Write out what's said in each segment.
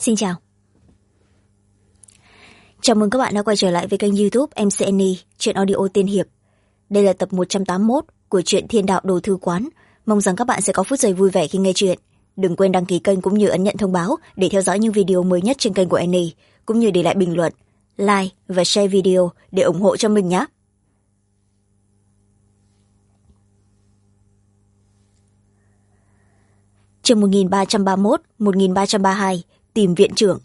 Xin chào. Chào mừng các bạn đã quay trở lại với kênh YouTube MC Annie, truyện audio tiên hiệp. Đây là tập 181 của truyện Thiên Đạo Đồ Thư Quán. Mong rằng các bạn sẽ có phút giây vui vẻ khi nghe truyện. Đừng quên đăng ký kênh cũng như ấn nhận thông báo để theo dõi những video mới nhất trên kênh của Annie, cũng như để lại bình luận, like và share video để ủng hộ cho mình nhé. Chương 1331, 1332, tìm viện trưởng.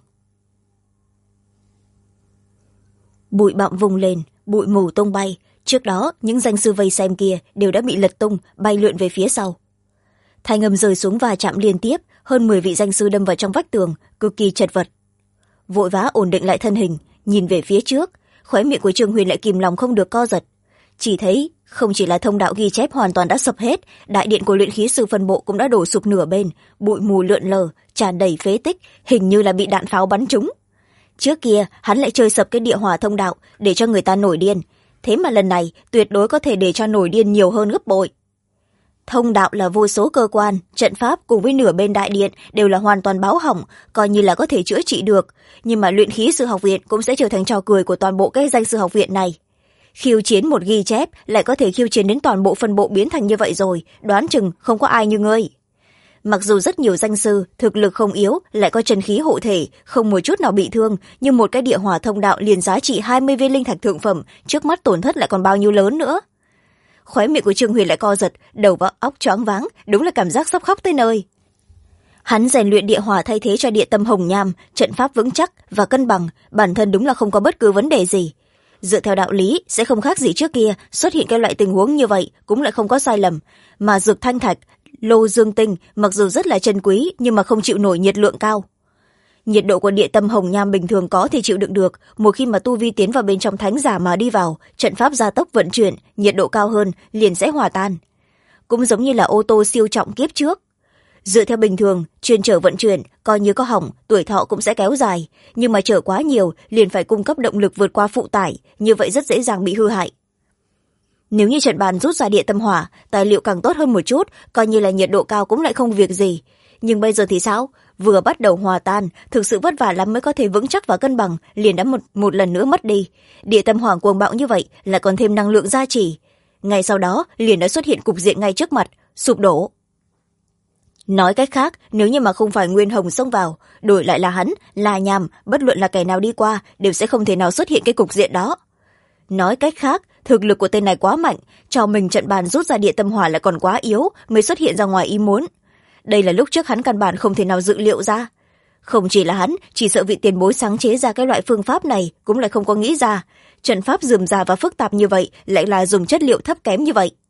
Bụi bặm vung lên, bụi mù tung bay. Trước đó, những danh sư vây xem kia đều đã bị lật tung, bay lượn về phía sau. Thanh âm rơi xuống và chạm liên tiếp, hơn 10 vị danh sư đâm vào trong vách tường, cực kỳ chật vật. Vội vã ổn định lại thân hình, nhìn về phía trước, khóe miệng của Trương Huyền lại kìm lòng không được co giật. Chỉ thấy, không chỉ là thông đạo ghi chép hoàn toàn đã sập hết, đại điện của luyện khí sư phân bộ cũng đã đổ sụp nửa bên, bụi mù lượn lờ, tràn đầy phế tích, hình như là bị đạn pháo bắn trúng. Trước kia, hắn lại chơi sập cái địa hỏa thông đạo để cho người ta nổi điên. Thế mà lần này, tuyệt đối có thể để cho nổi điên nhiều hơn gấp bội. Thông đạo là vô số cơ quan, trận pháp cùng với nửa bên đại điện đều là hoàn toàn báo hỏng, coi như là có thể chữa trị được. Nhưng mà luyện khí sư học viện cũng sẽ trở thành trò cười của toàn bộ cái danh sư học viện này. Khiêu chiến một ghi chép lại có thể khiêu chiến đến toàn bộ phân bộ biến thành như vậy rồi, đoán chừng không có ai như ngươi. Mặc dù rất nhiều danh sư, thực lực không yếu, lại có chân khí hộ thể, không một chút nào bị thương, nhưng một cái địa hỏa thông đạo liền giá trị 20 viên linh thạch thượng phẩm, trước mắt tổn thất lại còn bao nhiêu lớn nữa. Khóe miệng của Trương Huyền lại co giật, đầu và óc choáng váng, đúng là cảm giác sắp khóc tới nơi. Hắn rèn luyện địa hỏa thay thế cho địa tâm hồng nham, trận pháp vững chắc và cân bằng, bản thân đúng là không có bất cứ vấn đề gì. Dựa theo đạo lý sẽ không khác gì trước kia, xuất hiện cái loại tình huống như vậy cũng lại không có sai lầm, mà dược thanh thạch, lô dương tinh mặc dù rất là chân quý nhưng mà không chịu nổi nhiệt lượng cao. Nhiệt độ của địa tâm hồng nham bình thường có thể chịu đựng được, một khi mà tu vi tiến vào bên trong thánh giả mà đi vào, trận pháp gia tốc vận chuyển, nhiệt độ cao hơn liền sẽ hòa tan. Cũng giống như là ô tô siêu trọng kiếp trước. Dựa theo bình thường, chuyên chở vận chuyển, coi như có hỏng, tuổi thọ cũng sẽ kéo dài, nhưng mà chở quá nhiều liền phải cung cấp động lực vượt qua phụ tải, như vậy rất dễ dàng bị hư hại. Nếu như trận bàn rút ra địa tâm hỏa, tài liệu càng tốt hơn một chút, coi như là nhiệt độ cao cũng lại không việc gì. Nhưng bây giờ thì sao? Vừa bắt đầu hòa tan, thực sự vất vả lắm mới có thể vững chắc và cân bằng, liền đã một lần nữa mất đi. Địa tâm hỏa cuồng bạo như vậy là còn thêm năng lượng gia trì. Ngay sau đó, liền đã xuất hiện cục diện ngay trước mặt, sụp đổ. Nói cách khác, nếu như mà không phải Nguyên Hồng xông vào, đổi lại là hắn, là Nham, bất luận là kẻ nào đi qua, đều sẽ không thể nào xuất hiện cái cục diện đó. Nói cách khác, thực lực của tên này quá mạnh, cho mình trận bàn rút ra địa tâm hỏa lại còn quá yếu, mới xuất hiện ra ngoài ý muốn. Đây là lúc trước hắn căn bản không thể nào dự liệu ra. Không chỉ là hắn, chỉ sợ vị tiền bối sáng chế ra cái loại phương pháp này cũng lại không có nghĩ ra. Trận pháp rườm rà và phức tạp như vậy, lại là dùng chất liệu thấp kém như vậy.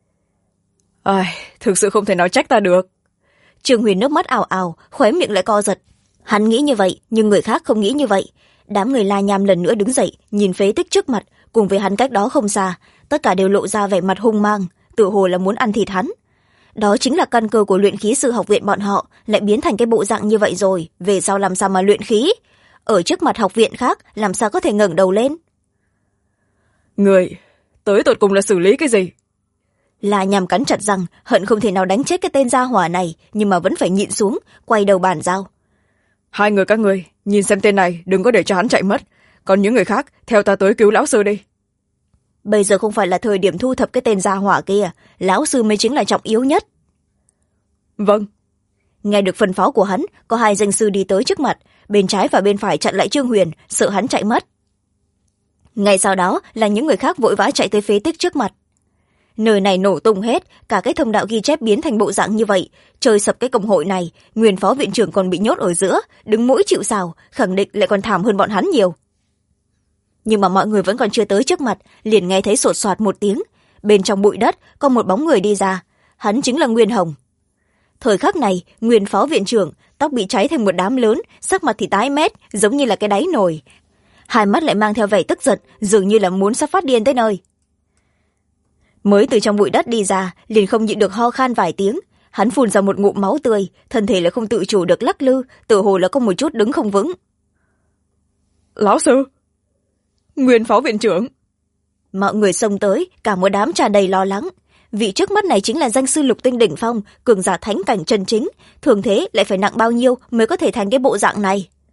Thực sự không thể nào trách ta được. Trương Huyền nước mắt ào ào, khóe miệng lại co giật. Hắn nghĩ như vậy, nhưng người khác không nghĩ như vậy. Đám người La Nham lần nữa đứng dậy, nhìn phế tích trước mặt, cùng với hắn cách đó không xa, tất cả đều lộ ra vẻ mặt hung mang, tự hồ là muốn ăn thịt hắn. Đó chính là căn cơ của luyện khí sư học viện bọn họ, lại biến thành cái bộ dạng như vậy rồi, về sau làm sao mà luyện khí? Ở trước mặt học viện khác, làm sao có thể ngẩng đầu lên? Người, tới tột cùng là xử lý cái gì? La Nham cắn chặt răng, hận không thể nào đánh chết cái tên gia hỏa này, nhưng mà vẫn phải nhịn xuống, quay đầu bàn giao. Hai người các ngươi, nhìn xem tên này, đừng có để cho hắn chạy mất. Còn những người khác, theo ta tới cứu lão sư đi. Bây giờ không phải là thời điểm thu thập cái tên gia hỏa kia, lão sư mới chính là trọng yếu nhất. Vâng. Nghe được phân phó của hắn, có hai danh sư đi tới trước mặt, bên trái và bên phải chặn lại Trương Huyền, sợ hắn chạy mất. Ngay sau đó là những người khác vội vã chạy tới phế tích trước mặt. Nơi này nổ tung hết, cả cái thông đạo ghi chép biến thành bộ dạng như vậy, chơi sập cái công hội này, nguyên phó viện trưởng còn bị nhốt ở giữa, đứng mũi chịu sào, khẳng định lại còn thảm hơn bọn hắn nhiều. Nhưng mà mọi người vẫn còn chưa tới trước mặt, liền nghe thấy sột soạt một tiếng, bên trong bụi đất có một bóng người đi ra, hắn chính là Nguyên Hồng. Thời khắc này, nguyên phó viện trưởng, tóc bị cháy thành một đám lớn, sắc mặt thì tái mét, giống như là cái đáy nồi. Hai mắt lại mang theo vẻ tức giận, dường như là muốn sắp phát điên tới nơi. Mới từ trong bụi đất đi ra, liền không nhịn được ho khan vài tiếng, hắn phun ra một ngụm máu tươi, thân thể lại không tự chủ được lắc lư, tựa hồ là có một chút đứng không vững. Lão sư, Nguyên phó viện trưởng. Mọi người xông tới, cả một đám tràn đầy lo lắng. Vị trước mắt này chính là danh sư lục tinh đỉnh phong, cường giả thánh cảnh chân chính, thường thế lại phải nặng bao nhiêu mới có thể thành cái bộ dạng này.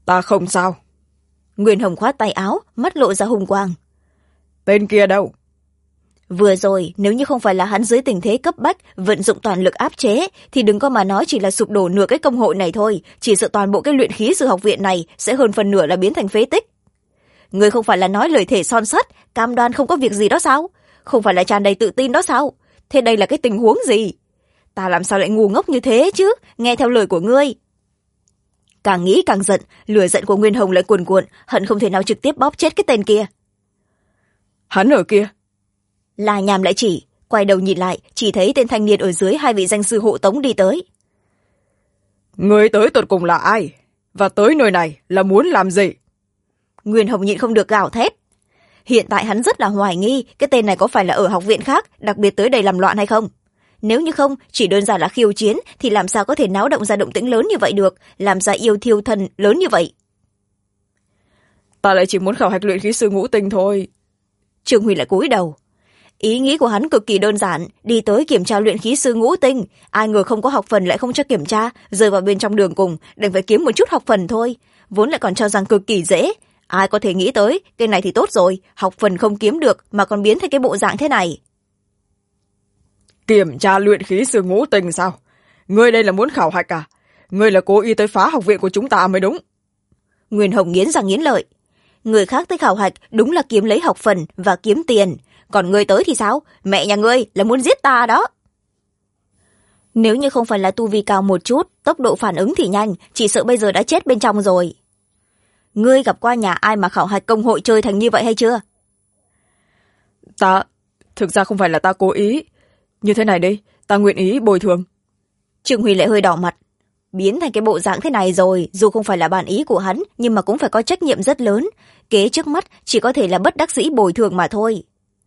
Ta không sao. Nguyên Hồng khoát tay áo, mắt lộ ra hùng quang. Tên kia đâu? Vừa rồi, nếu như không phải là hắn dưới tình thế cấp bách vận dụng toàn lực áp chế, thì đừng có mà nói chỉ là sụp đổ nửa cái công hội này thôi, chỉ sợ toàn bộ cái luyện khí sư học viện này sẽ hơn phần nửa là biến thành phế tích. Ngươi không phải là nói lời thể son sắt, cam đoan không có việc gì đó sao? Không phải là tràn đầy tự tin đó sao? Thế đây là cái tình huống gì? Ta làm sao lại ngu ngốc như thế chứ, nghe theo lời của ngươi. Càng nghĩ càng giận, lửa giận của Nguyên Hồng lại cuồn cuộn, hận không thể nào trực tiếp bóp chết cái tên kia. Hắn ở kia. La Nham lại chỉ, quay đầu nhìn lại, chỉ thấy tên thanh niên ở dưới hai vị danh sư hộ tống đi tới. Người tới tột cùng là ai? Và tới nơi này là muốn làm gì? Nguyên Hồng nhịn không được gào thét. Hiện tại hắn rất là hoài nghi cái tên này có phải là ở học viện khác, đặc biệt tới đây làm loạn hay không. Nếu như không, chỉ đơn giản là khiêu chiến, thì làm sao có thể náo động ra động tĩnh lớn như vậy được, làm ra yêu thiêu thần lớn như vậy. Ta lại chỉ muốn khảo hạch luyện khí sư ngũ tinh thôi. Trương Huy lại cúi đầu. Ý nghĩ của hắn cực kỳ đơn giản, đi tới kiểm tra luyện khí sư ngũ tinh, ai ngờ không có học phần lại không cho kiểm tra, rơi vào bên trong đường cùng, đành phải kiếm một chút học phần thôi, vốn lại còn cho rằng cực kỳ dễ. Ai có thể nghĩ tới, cái này thì tốt rồi, học phần không kiếm được mà còn biến thành cái bộ dạng thế này. Kiểm tra luyện khí sư ngũ tinh sao? Ngươi đây là muốn khảo hạch à? Ngươi là cố ý tới phá học viện của chúng ta mới đúng. Nguyên Hồng nghiến răng nghiến lợi. Người khác tới khảo hạch đúng là kiếm lấy học phần và kiếm tiền, còn ngươi tới thì sao? Mẹ nhà ngươi là muốn giết ta đó. Nếu như không phải là tu vi cao một chút, tốc độ phản ứng thì nhanh, chỉ sợ bây giờ đã chết bên trong rồi. Ngươi gặp qua nhà ai mà khảo hạch công hội chơi thành như vậy hay chưa? Thực ra không phải là ta cố ý. Như thế này đi, ta nguyện ý bồi thường. Trương Huy lại hơi đỏ mặt. Biến thành cái bộ dạng thế này rồi, dù không phải là bản ý của hắn, nhưng mà cũng phải có trách nhiệm rất lớn. Kế trước mắt chỉ có thể là bất đắc dĩ bồi thường mà thôi.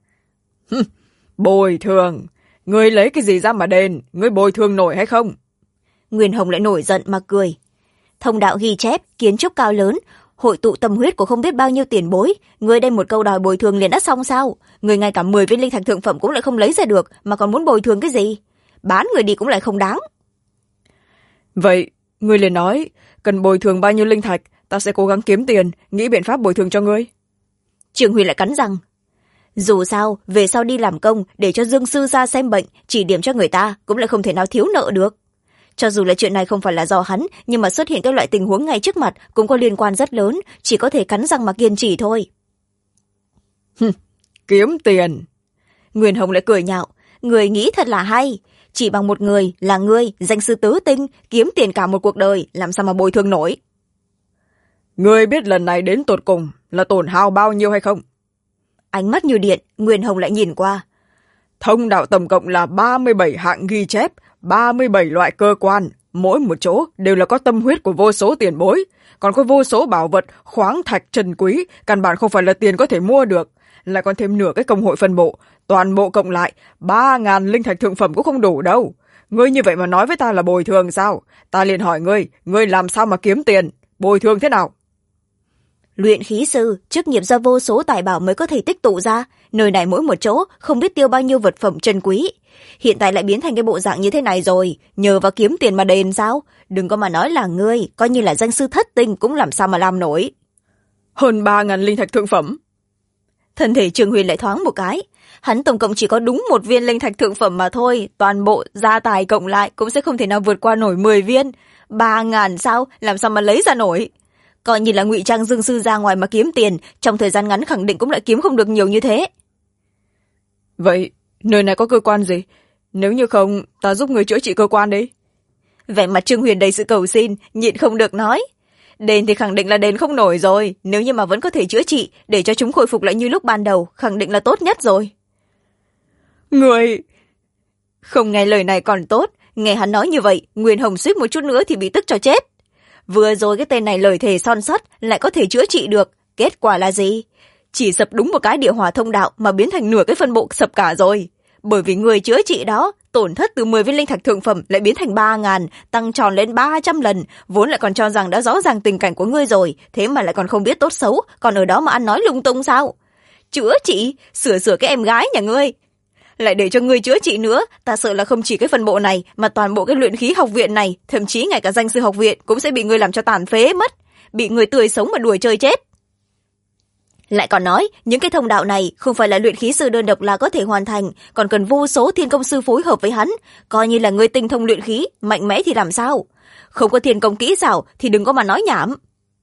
Bồi thường? Ngươi lấy cái gì ra mà đền? Ngươi bồi thường nổi hay không? Nguyên Hồng lại nổi giận mà cười. Thông đạo ghi chép, kiến trúc cao lớn, hội tụ tâm huyết của không biết bao nhiêu tiền bối, ngươi đây một câu đòi bồi thường liền đã xong sao? Ngươi ngay cả 10 viên linh thạch thượng phẩm cũng lại không lấy ra được, mà còn muốn bồi thường cái gì? Bán người đi cũng lại không đáng. Vậy, ngươi liền nói, cần bồi thường bao nhiêu linh thạch, ta sẽ cố gắng kiếm tiền, nghĩ biện pháp bồi thường cho ngươi. Trường Huy lại cắn răng. Dù sao, về sau đi làm công, để cho Dương Sư ra xem bệnh, chỉ điểm cho người ta, cũng lại không thể nào thiếu nợ được. Cho dù là chuyện này không phải là do hắn, nhưng mà xuất hiện cái loại tình huống ngay trước mặt cũng có liên quan rất lớn, chỉ có thể cắn răng mà kiên trì thôi. Kiếm tiền. Nguyên Hồng lại cười nhạo, người nghĩ thật là hay. Chỉ bằng một người là ngươi, danh sư tứ tinh, kiếm tiền cả một cuộc đời, làm sao mà bồi thường nổi. Ngươi biết lần này đến tột cùng là tổn hao bao nhiêu hay không? Ánh mắt như điện, Nguyên Hồng lại nhìn qua. Thông đạo tổng cộng là 37 hạng ghi chép, 37 loại cơ quan, mỗi một chỗ đều là có tâm huyết của vô số tiền bối, còn có vô số bảo vật, khoáng thạch trân quý, căn bản không phải là tiền có thể mua được, lại còn thêm nửa cái công hội phân bộ, toàn bộ cộng lại 3.000 linh thạch thượng phẩm cũng không đủ đâu. Ngươi như vậy mà nói với ta là bồi thường sao? Ta liền hỏi ngươi làm sao mà kiếm tiền, bồi thường thế nào? Luyện khí sư, chức nghiệp do vô số tài bảo mới có thể tích tụ ra, nơi này mỗi một chỗ không biết tiêu bao nhiêu vật phẩm trân quý. Hiện tại lại biến thành cái bộ dạng như thế này rồi, nhờ vào kiếm tiền mà đền sao? Đừng có mà nói là ngươi, coi như là danh sư thất tinh cũng làm sao mà làm nổi. Hơn 3.000 linh thạch thượng phẩm. Thân thể Trương Huyền lại thoáng một cái. Hắn tổng cộng chỉ có đúng 1 viên linh thạch thượng phẩm mà thôi, toàn bộ gia tài cộng lại cũng sẽ không thể nào vượt qua nổi 10 viên. 3.000 sao, làm sao mà lấy ra nổi? Coi như là ngụy trang Dương Sư ra ngoài mà kiếm tiền, trong thời gian ngắn khẳng định cũng lại kiếm không được nhiều như thế. Vậy, nơi này có cơ quan gì? Nếu như không, ta giúp người chữa trị cơ quan đi. Vẻ mặt Trương Huyền đầy sự cầu xin, nhịn không được nói. Đền thì khẳng định là đền không nổi rồi, nếu như mà vẫn có thể chữa trị, để cho chúng khôi phục lại như lúc ban đầu, khẳng định là tốt nhất rồi. Người... Không nghe lời này còn tốt, nghe hắn nói như vậy, Nguyên Hồng suýt một chút nữa thì bị tức cho chết. Vừa rồi cái tên này lời thề son sắt lại có thể chữa trị được, kết quả là gì? Chỉ sập đúng một cái địa hỏa thông đạo mà biến thành nửa cái phân bộ sập cả rồi. Bởi vì người chữa trị đó, tổn thất từ 10 viên linh thạch thượng phẩm lại biến thành 3.000, tăng tròn lên 300 lần, vốn lại còn cho rằng đã rõ ràng tình cảnh của ngươi rồi, thế mà lại còn không biết tốt xấu, còn ở đó mà ăn nói lung tung sao? Chữa trị, sửa cái em gái nhà ngươi. Lại để cho ngươi chữa trị nữa, ta sợ là không chỉ cái phân bộ này, mà toàn bộ cái luyện khí học viện này, thậm chí ngay cả danh sư học viện cũng sẽ bị ngươi làm cho tàn phế mất. bị người tươi sống mà đuổi chơi chết. Lại còn nói những cái thông đạo này không phải là luyện khí sư đơn độc là có thể hoàn thành, còn cần vô số thiên công sư phối hợp với hắn, coi như là người tinh thông luyện khí mạnh mẽ thì làm sao. Không có thiên công kỹ xảo thì đừng có mà nói nhảm.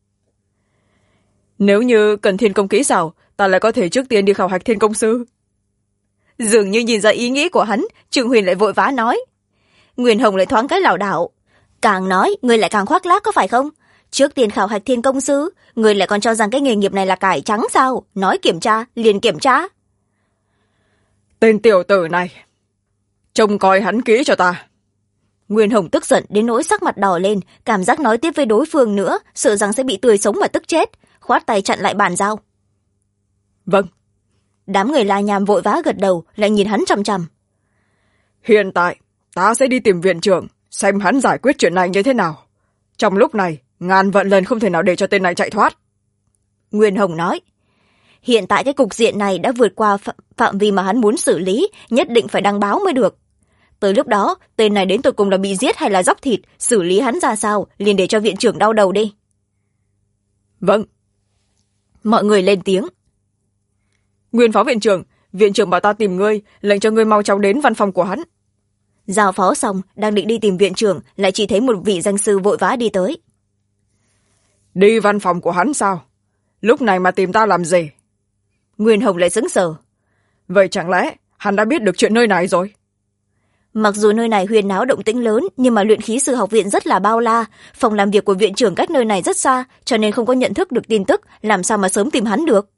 Nếu như cần thiên công kỹ xảo, ta lại có thể trước tiên đi khảo hạch thiên công sư. Dường như nhìn ra ý nghĩ của hắn, Trương Huyền lại vội vã nói. Nguyên Hồng lại thoáng cái lảo đảo. Càng nói người lại càng khoác lác có phải không? Trước tiên khảo hạch thiên công sư, người lại còn cho rằng cái nghề nghiệp này là cải trắng sao? Nói kiểm tra liền kiểm tra. Tên tiểu tử này, trông coi hắn kỹ cho ta. Nguyên Hồng tức giận đến nỗi sắc mặt đỏ lên, cảm giác nói tiếp với đối phương nữa, sợ rằng sẽ bị tươi sống mà tức chết, khoát tay chặn lại bàn giao. Vâng. Đám người La Nham vội vã gật đầu, lại nhìn hắn chằm chằm. Hiện tại ta sẽ đi tìm viện trưởng, xem hắn giải quyết chuyện này như thế nào. Trong lúc này ngàn vạn lần không thể nào để cho tên này chạy thoát. Nguyên Hồng nói. Hiện tại cái cục diện này đã vượt qua phạm vi mà hắn muốn xử lý, nhất định phải đăng báo mới được. Tới lúc đó tên này đến tột cùng là bị giết hay là dóc thịt, xử lý hắn ra sao liền để cho viện trưởng đau đầu đi. Vâng. Mọi người lên tiếng. Nguyên phó viện trưởng bảo ta tìm ngươi, lệnh cho ngươi mau chóng đến văn phòng của hắn. Giao phó xong, đang định đi tìm viện trưởng, lại chỉ thấy một vị danh sư vội vã đi tới. Đi văn phòng của hắn sao? Lúc này mà tìm ta làm gì? Nguyên Hồng lại sững sờ. Vậy chẳng lẽ hắn đã biết được chuyện nơi này rồi? Mặc dù nơi này huyên náo động tĩnh lớn, nhưng mà luyện khí sư học viện rất là bao la, phòng làm việc của viện trưởng cách nơi này rất xa, cho nên không có nhận thức được tin tức, làm sao mà sớm tìm hắn được.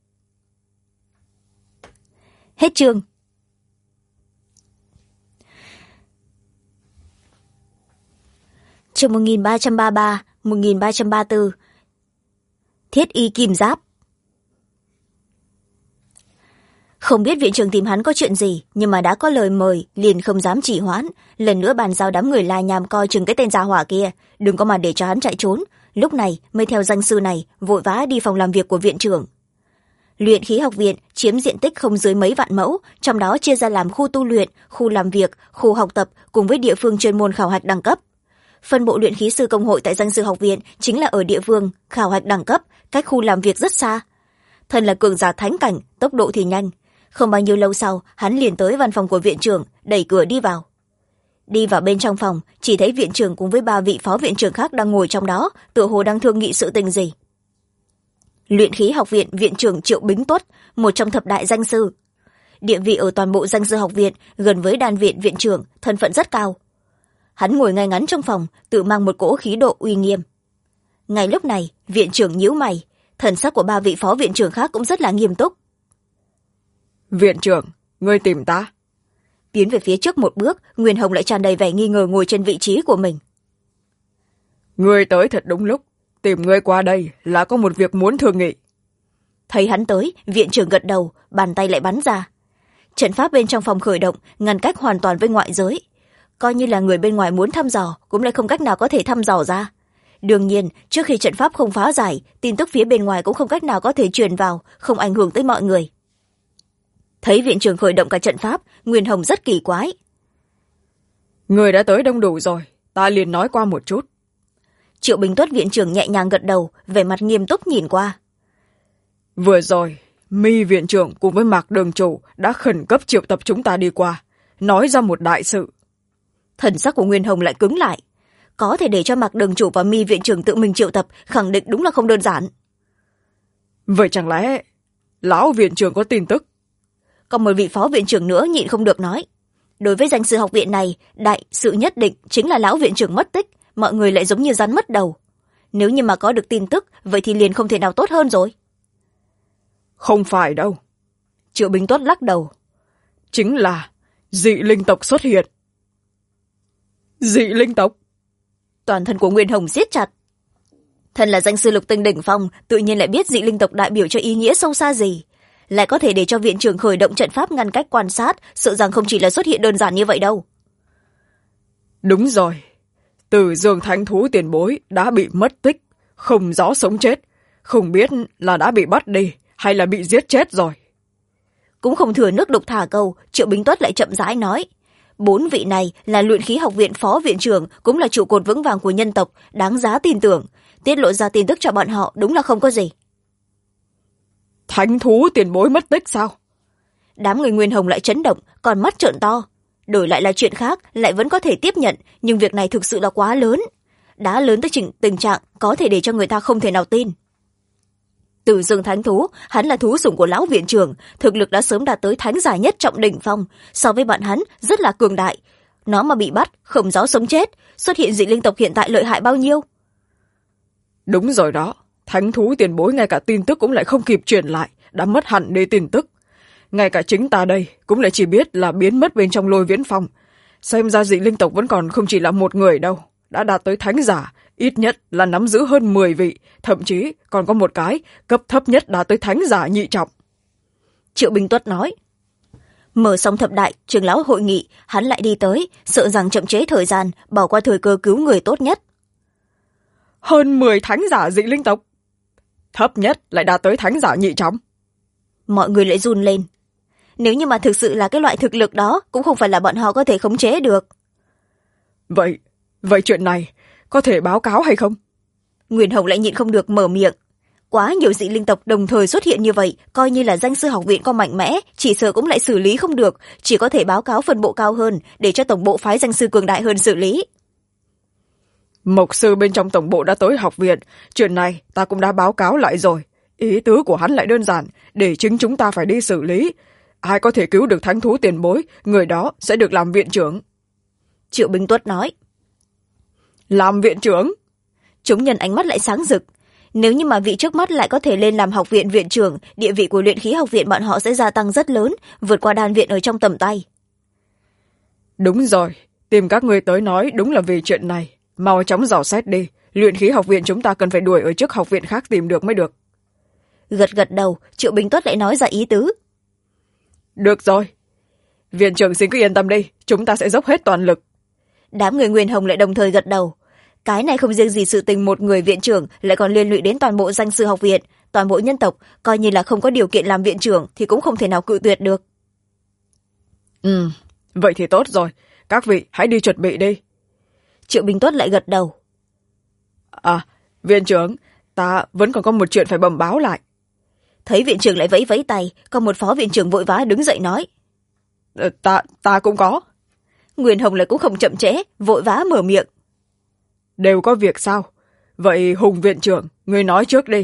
Hết chương. Chương 1333, 1334. Thiết y kim giáp. Không biết viện trưởng tìm hắn có chuyện gì, nhưng mà đã có lời mời, liền không dám trì hoãn, lần nữa bàn giao đám người La Nham coi chừng cái tên gia hỏa kia, đừng có mà để cho hắn chạy trốn. Lúc này mới theo danh sư này vội vã đi phòng làm việc của viện trưởng. Luyện khí học viện chiếm diện tích không dưới mấy vạn mẫu, trong đó chia ra làm khu tu luyện, khu làm việc, khu học tập cùng với địa phương chuyên môn khảo hạch đẳng cấp. Phân bộ luyện khí sư công hội tại danh sư học viện chính là ở địa phương khảo hạch đẳng cấp, cách khu làm việc rất xa. Thân là cường giả thánh cảnh, tốc độ thì nhanh. Không bao nhiêu lâu sau, hắn liền tới văn phòng của viện trưởng, đẩy cửa đi vào. Đi vào bên trong phòng, chỉ thấy viện trưởng cùng với 3 vị phó viện trưởng khác đang ngồi trong đó, tựa hồ đang thương nghị sự tình gì. Luyện khí học viện viện trưởng Triệu Bính Tuất, một trong thập đại danh sư. Địa vị ở toàn bộ danh sư học viện, gần với đan viện viện trưởng, thân phận rất cao. Hắn ngồi ngay ngắn trong phòng, tự mang một cỗ khí độ uy nghiêm. Ngay lúc này, viện trưởng nhíu mày, thần sắc của 3 vị phó viện trưởng khác cũng rất là nghiêm túc. Viện trưởng, ngươi tìm ta? Tiến về phía trước một bước, Nguyên Hồng lại tràn đầy vẻ nghi ngờ ngồi trên vị trí của mình. Ngươi tới thật đúng lúc, tìm ngươi qua đây là có một việc muốn thương nghị. Thấy hắn tới, viện trưởng gật đầu, bàn tay lại bắn ra. Trận pháp bên trong phòng khởi động, ngăn cách hoàn toàn với ngoại giới. Coi như là người bên ngoài muốn thăm dò, cũng lại không cách nào có thể thăm dò ra. Đương nhiên, trước khi trận pháp không phá giải, tin tức phía bên ngoài cũng không cách nào có thể truyền vào, không ảnh hưởng tới mọi người. Thấy viện trưởng khởi động cả trận pháp, Nguyên Hồng rất kỳ quái. Người đã tới đông đủ rồi, ta liền nói qua một chút. Triệu Bình Tuất viện trưởng nhẹ nhàng gật đầu, vẻ mặt nghiêm túc nhìn qua. Vừa rồi, My viện trưởng cùng với Mạc đường chủ đã khẩn cấp triệu tập chúng ta đi qua, nói ra một đại sự. Thần sắc của Nguyên Hồng lại cứng lại. Có thể để cho Mạc đường chủ và My viện trưởng tự mình triệu tập, khẳng định đúng là không đơn giản. Vậy chẳng lẽ lão viện trưởng có tin tức? Còn một vị phó viện trưởng nữa nhịn không được nói. Đối với danh sư học viện này, đại sự nhất định chính là lão viện trưởng mất tích, mọi người lại giống như rắn mất đầu. Nếu như mà có được tin tức, vậy thì liền không thể nào tốt hơn rồi. Không phải đâu. Triệu Bình Tuất lắc đầu. Chính là dị linh tộc xuất hiện. Dị linh tộc? Toàn thân của Nguyên Hồng siết chặt. Thân là danh sư lục tinh đỉnh phong, tự nhiên lại biết dị linh tộc đại biểu cho ý nghĩa sâu xa gì. Lại có thể để cho viện trưởng khởi động trận pháp ngăn cách quan sát, sợ rằng không chỉ là xuất hiện đơn giản như vậy đâu. Đúng rồi. Tử Dương Thánh Thú tiền bối đã bị mất tích, không rõ sống chết. Không biết là đã bị bắt đi hay là bị giết chết rồi. Cũng không thừa nước đục thả câu, Triệu Bính Tuất lại chậm rãi nói. 4 vị này là luyện khí học viện phó viện trưởng, cũng là trụ cột vững vàng của nhân tộc, đáng giá tin tưởng. tiết lộ ra tin tức cho bọn họ đúng là không có gì. Thánh thú tiền bối mất tích sao? Đám người Nguyên Hồng lại chấn động, còn mắt trợn to. Đổi lại là chuyện khác lại vẫn có thể tiếp nhận, nhưng việc này thực sự là quá lớn, đã lớn tới tình trạng có thể để cho người ta không thể nào tin. Tử Dương thánh thú, hắn là thú sủng của lão viện trưởng, thực lực đã sớm đạt tới thánh giả nhất trọng đỉnh phong, so với bọn hắn rất là cường đại. Nó mà bị bắt không rõ sống chết, xuất hiện dị linh tộc hiện tại lợi hại bao nhiêu. Đúng rồi đó, thánh thú tiền bối ngay cả tin tức cũng lại không kịp truyền lại, đã mất hẳn đi tin tức. Ngay cả chính ta đây cũng lại chỉ biết là biến mất bên trong Lôi Viễn Phong. Xem ra dị linh tộc vẫn còn không chỉ là một người đâu, đã đạt tới thánh giả, ít nhất là nắm giữ hơn 10 vị, thậm chí còn có một cái cấp thấp nhất đạt tới thánh giả nhị trọng. Triệu Bình Tuất nói. Mở xong thập đại trưởng lão hội nghị, hắn lại đi tới, sợ rằng chậm chế thời gian, bỏ qua thời cơ cứu người tốt nhất. Hơn 10 thánh giả dị linh tộc, thấp nhất lại đạt tới thánh giả nhị trọng. Mọi người lại run lên. Nếu như mà thực sự là cái loại thực lực đó, cũng không phải là bọn họ có thể khống chế được. Vậy chuyện này có thể báo cáo hay không? Nguyên Hồng lại nhịn không được mở miệng. Quá nhiều dị linh tộc đồng thời xuất hiện như vậy, coi như là danh sư học viện có mạnh mẽ, chỉ sợ cũng lại xử lý không được, chỉ có thể báo cáo phân bộ cao hơn, để cho tổng bộ phái danh sư cường đại hơn xử lý. Mộc sư bên trong tổng bộ đã tới học viện, chuyện này ta cũng đã báo cáo lại rồi. Ý tứ của hắn lại đơn giản, để chính chúng ta phải đi xử lý. Ai có thể cứu được thánh thú tiền bối, người đó sẽ được làm viện trưởng. Triệu Bình Tuất nói. Làm viện trưởng? Chúng nhân ánh mắt lại sáng rực. Nếu như mà vị trước mắt lại có thể lên làm học viện viện trưởng, địa vị của luyện khí học viện bọn họ sẽ gia tăng rất lớn, vượt qua đan viện ở trong tầm tay. Đúng rồi, tìm các người tới nói đúng là vì chuyện này. Mau chóng dò xét đi, luyện khí học viện chúng ta cần phải đuổi ở trước học viện khác tìm được mới được. Gật đầu, Triệu Bình Tuất lại nói ra ý tứ. Được rồi, viện trưởng xin cứ yên tâm đi, chúng ta sẽ dốc hết toàn lực. Đám người Nguyên Hồng lại đồng thời gật đầu. Cái này không riêng gì sự tình một người viện trưởng, lại còn liên lụy đến toàn bộ danh sư học viện, toàn bộ nhân tộc, coi như là không có điều kiện làm viện trưởng thì cũng không thể nào cự tuyệt được. Vậy thì tốt rồi, các vị hãy đi chuẩn bị đi. Triệu Bình Tuất lại gật đầu. Viện trưởng, ta vẫn còn có một chuyện phải bẩm báo lại. Thấy viện trưởng lại vẫy vẫy tay, còn một phó viện trưởng vội vã đứng dậy nói. Ta cũng có. Nguyên Hồng lại cũng không chậm trễ, vội vã mở miệng. Đều có việc sao? Vậy Hùng viện trưởng, ngươi nói trước đi.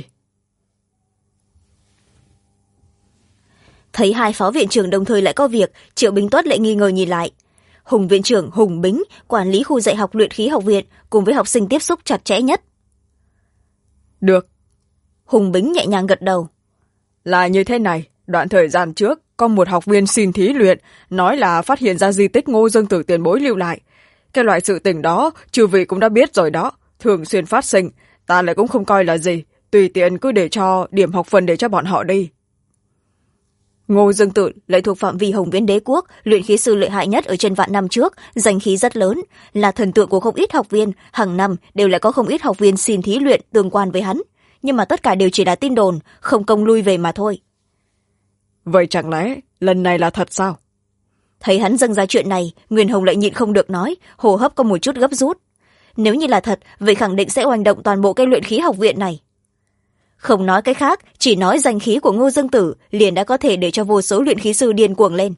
Thấy hai phó viện trưởng đồng thời lại có việc, Triệu Bình Tuất lại nghi ngờ nhìn lại. Hùng viện trưởng Hùng Bính, quản lý khu dạy học luyện khí học viện, cùng với học sinh tiếp xúc chặt chẽ nhất. Được. Hùng Bính nhẹ nhàng gật đầu. Là như thế này, đoạn thời gian trước, có một học viên xin thí luyện, nói là phát hiện ra di tích Ngô Dương Tử tiền bối lưu lại. Cái loại sự tình đó, chư vị cũng đã biết rồi đó, thường xuyên phát sinh, ta lại cũng không coi là gì, tùy tiện cứ để cho điểm học phần để cho bọn họ đi. Ngô Dương Tử lại thuộc phạm vi Hồng Viễn Đế quốc, luyện khí sư lợi hại nhất ở trên vạn năm trước, danh khí rất lớn, là thần tượng của không ít học viên, hàng năm đều lại có không ít học viên xin thí luyện tương quan với hắn, nhưng mà tất cả đều chỉ là tin đồn, không công lui về mà thôi. Vậy chẳng lẽ lần này là thật sao? Thấy hắn dâng ra chuyện này, Nguyên Hồng lại nhịn không được nói, hô hấp có một chút gấp rút. Nếu như là thật, vậy khẳng định sẽ oanh động toàn bộ cái luyện khí học viện này. Không nói cái khác, chỉ nói danh khí của Ngô Dương Tử liền đã có thể để cho vô số luyện khí sư điên cuồng lên.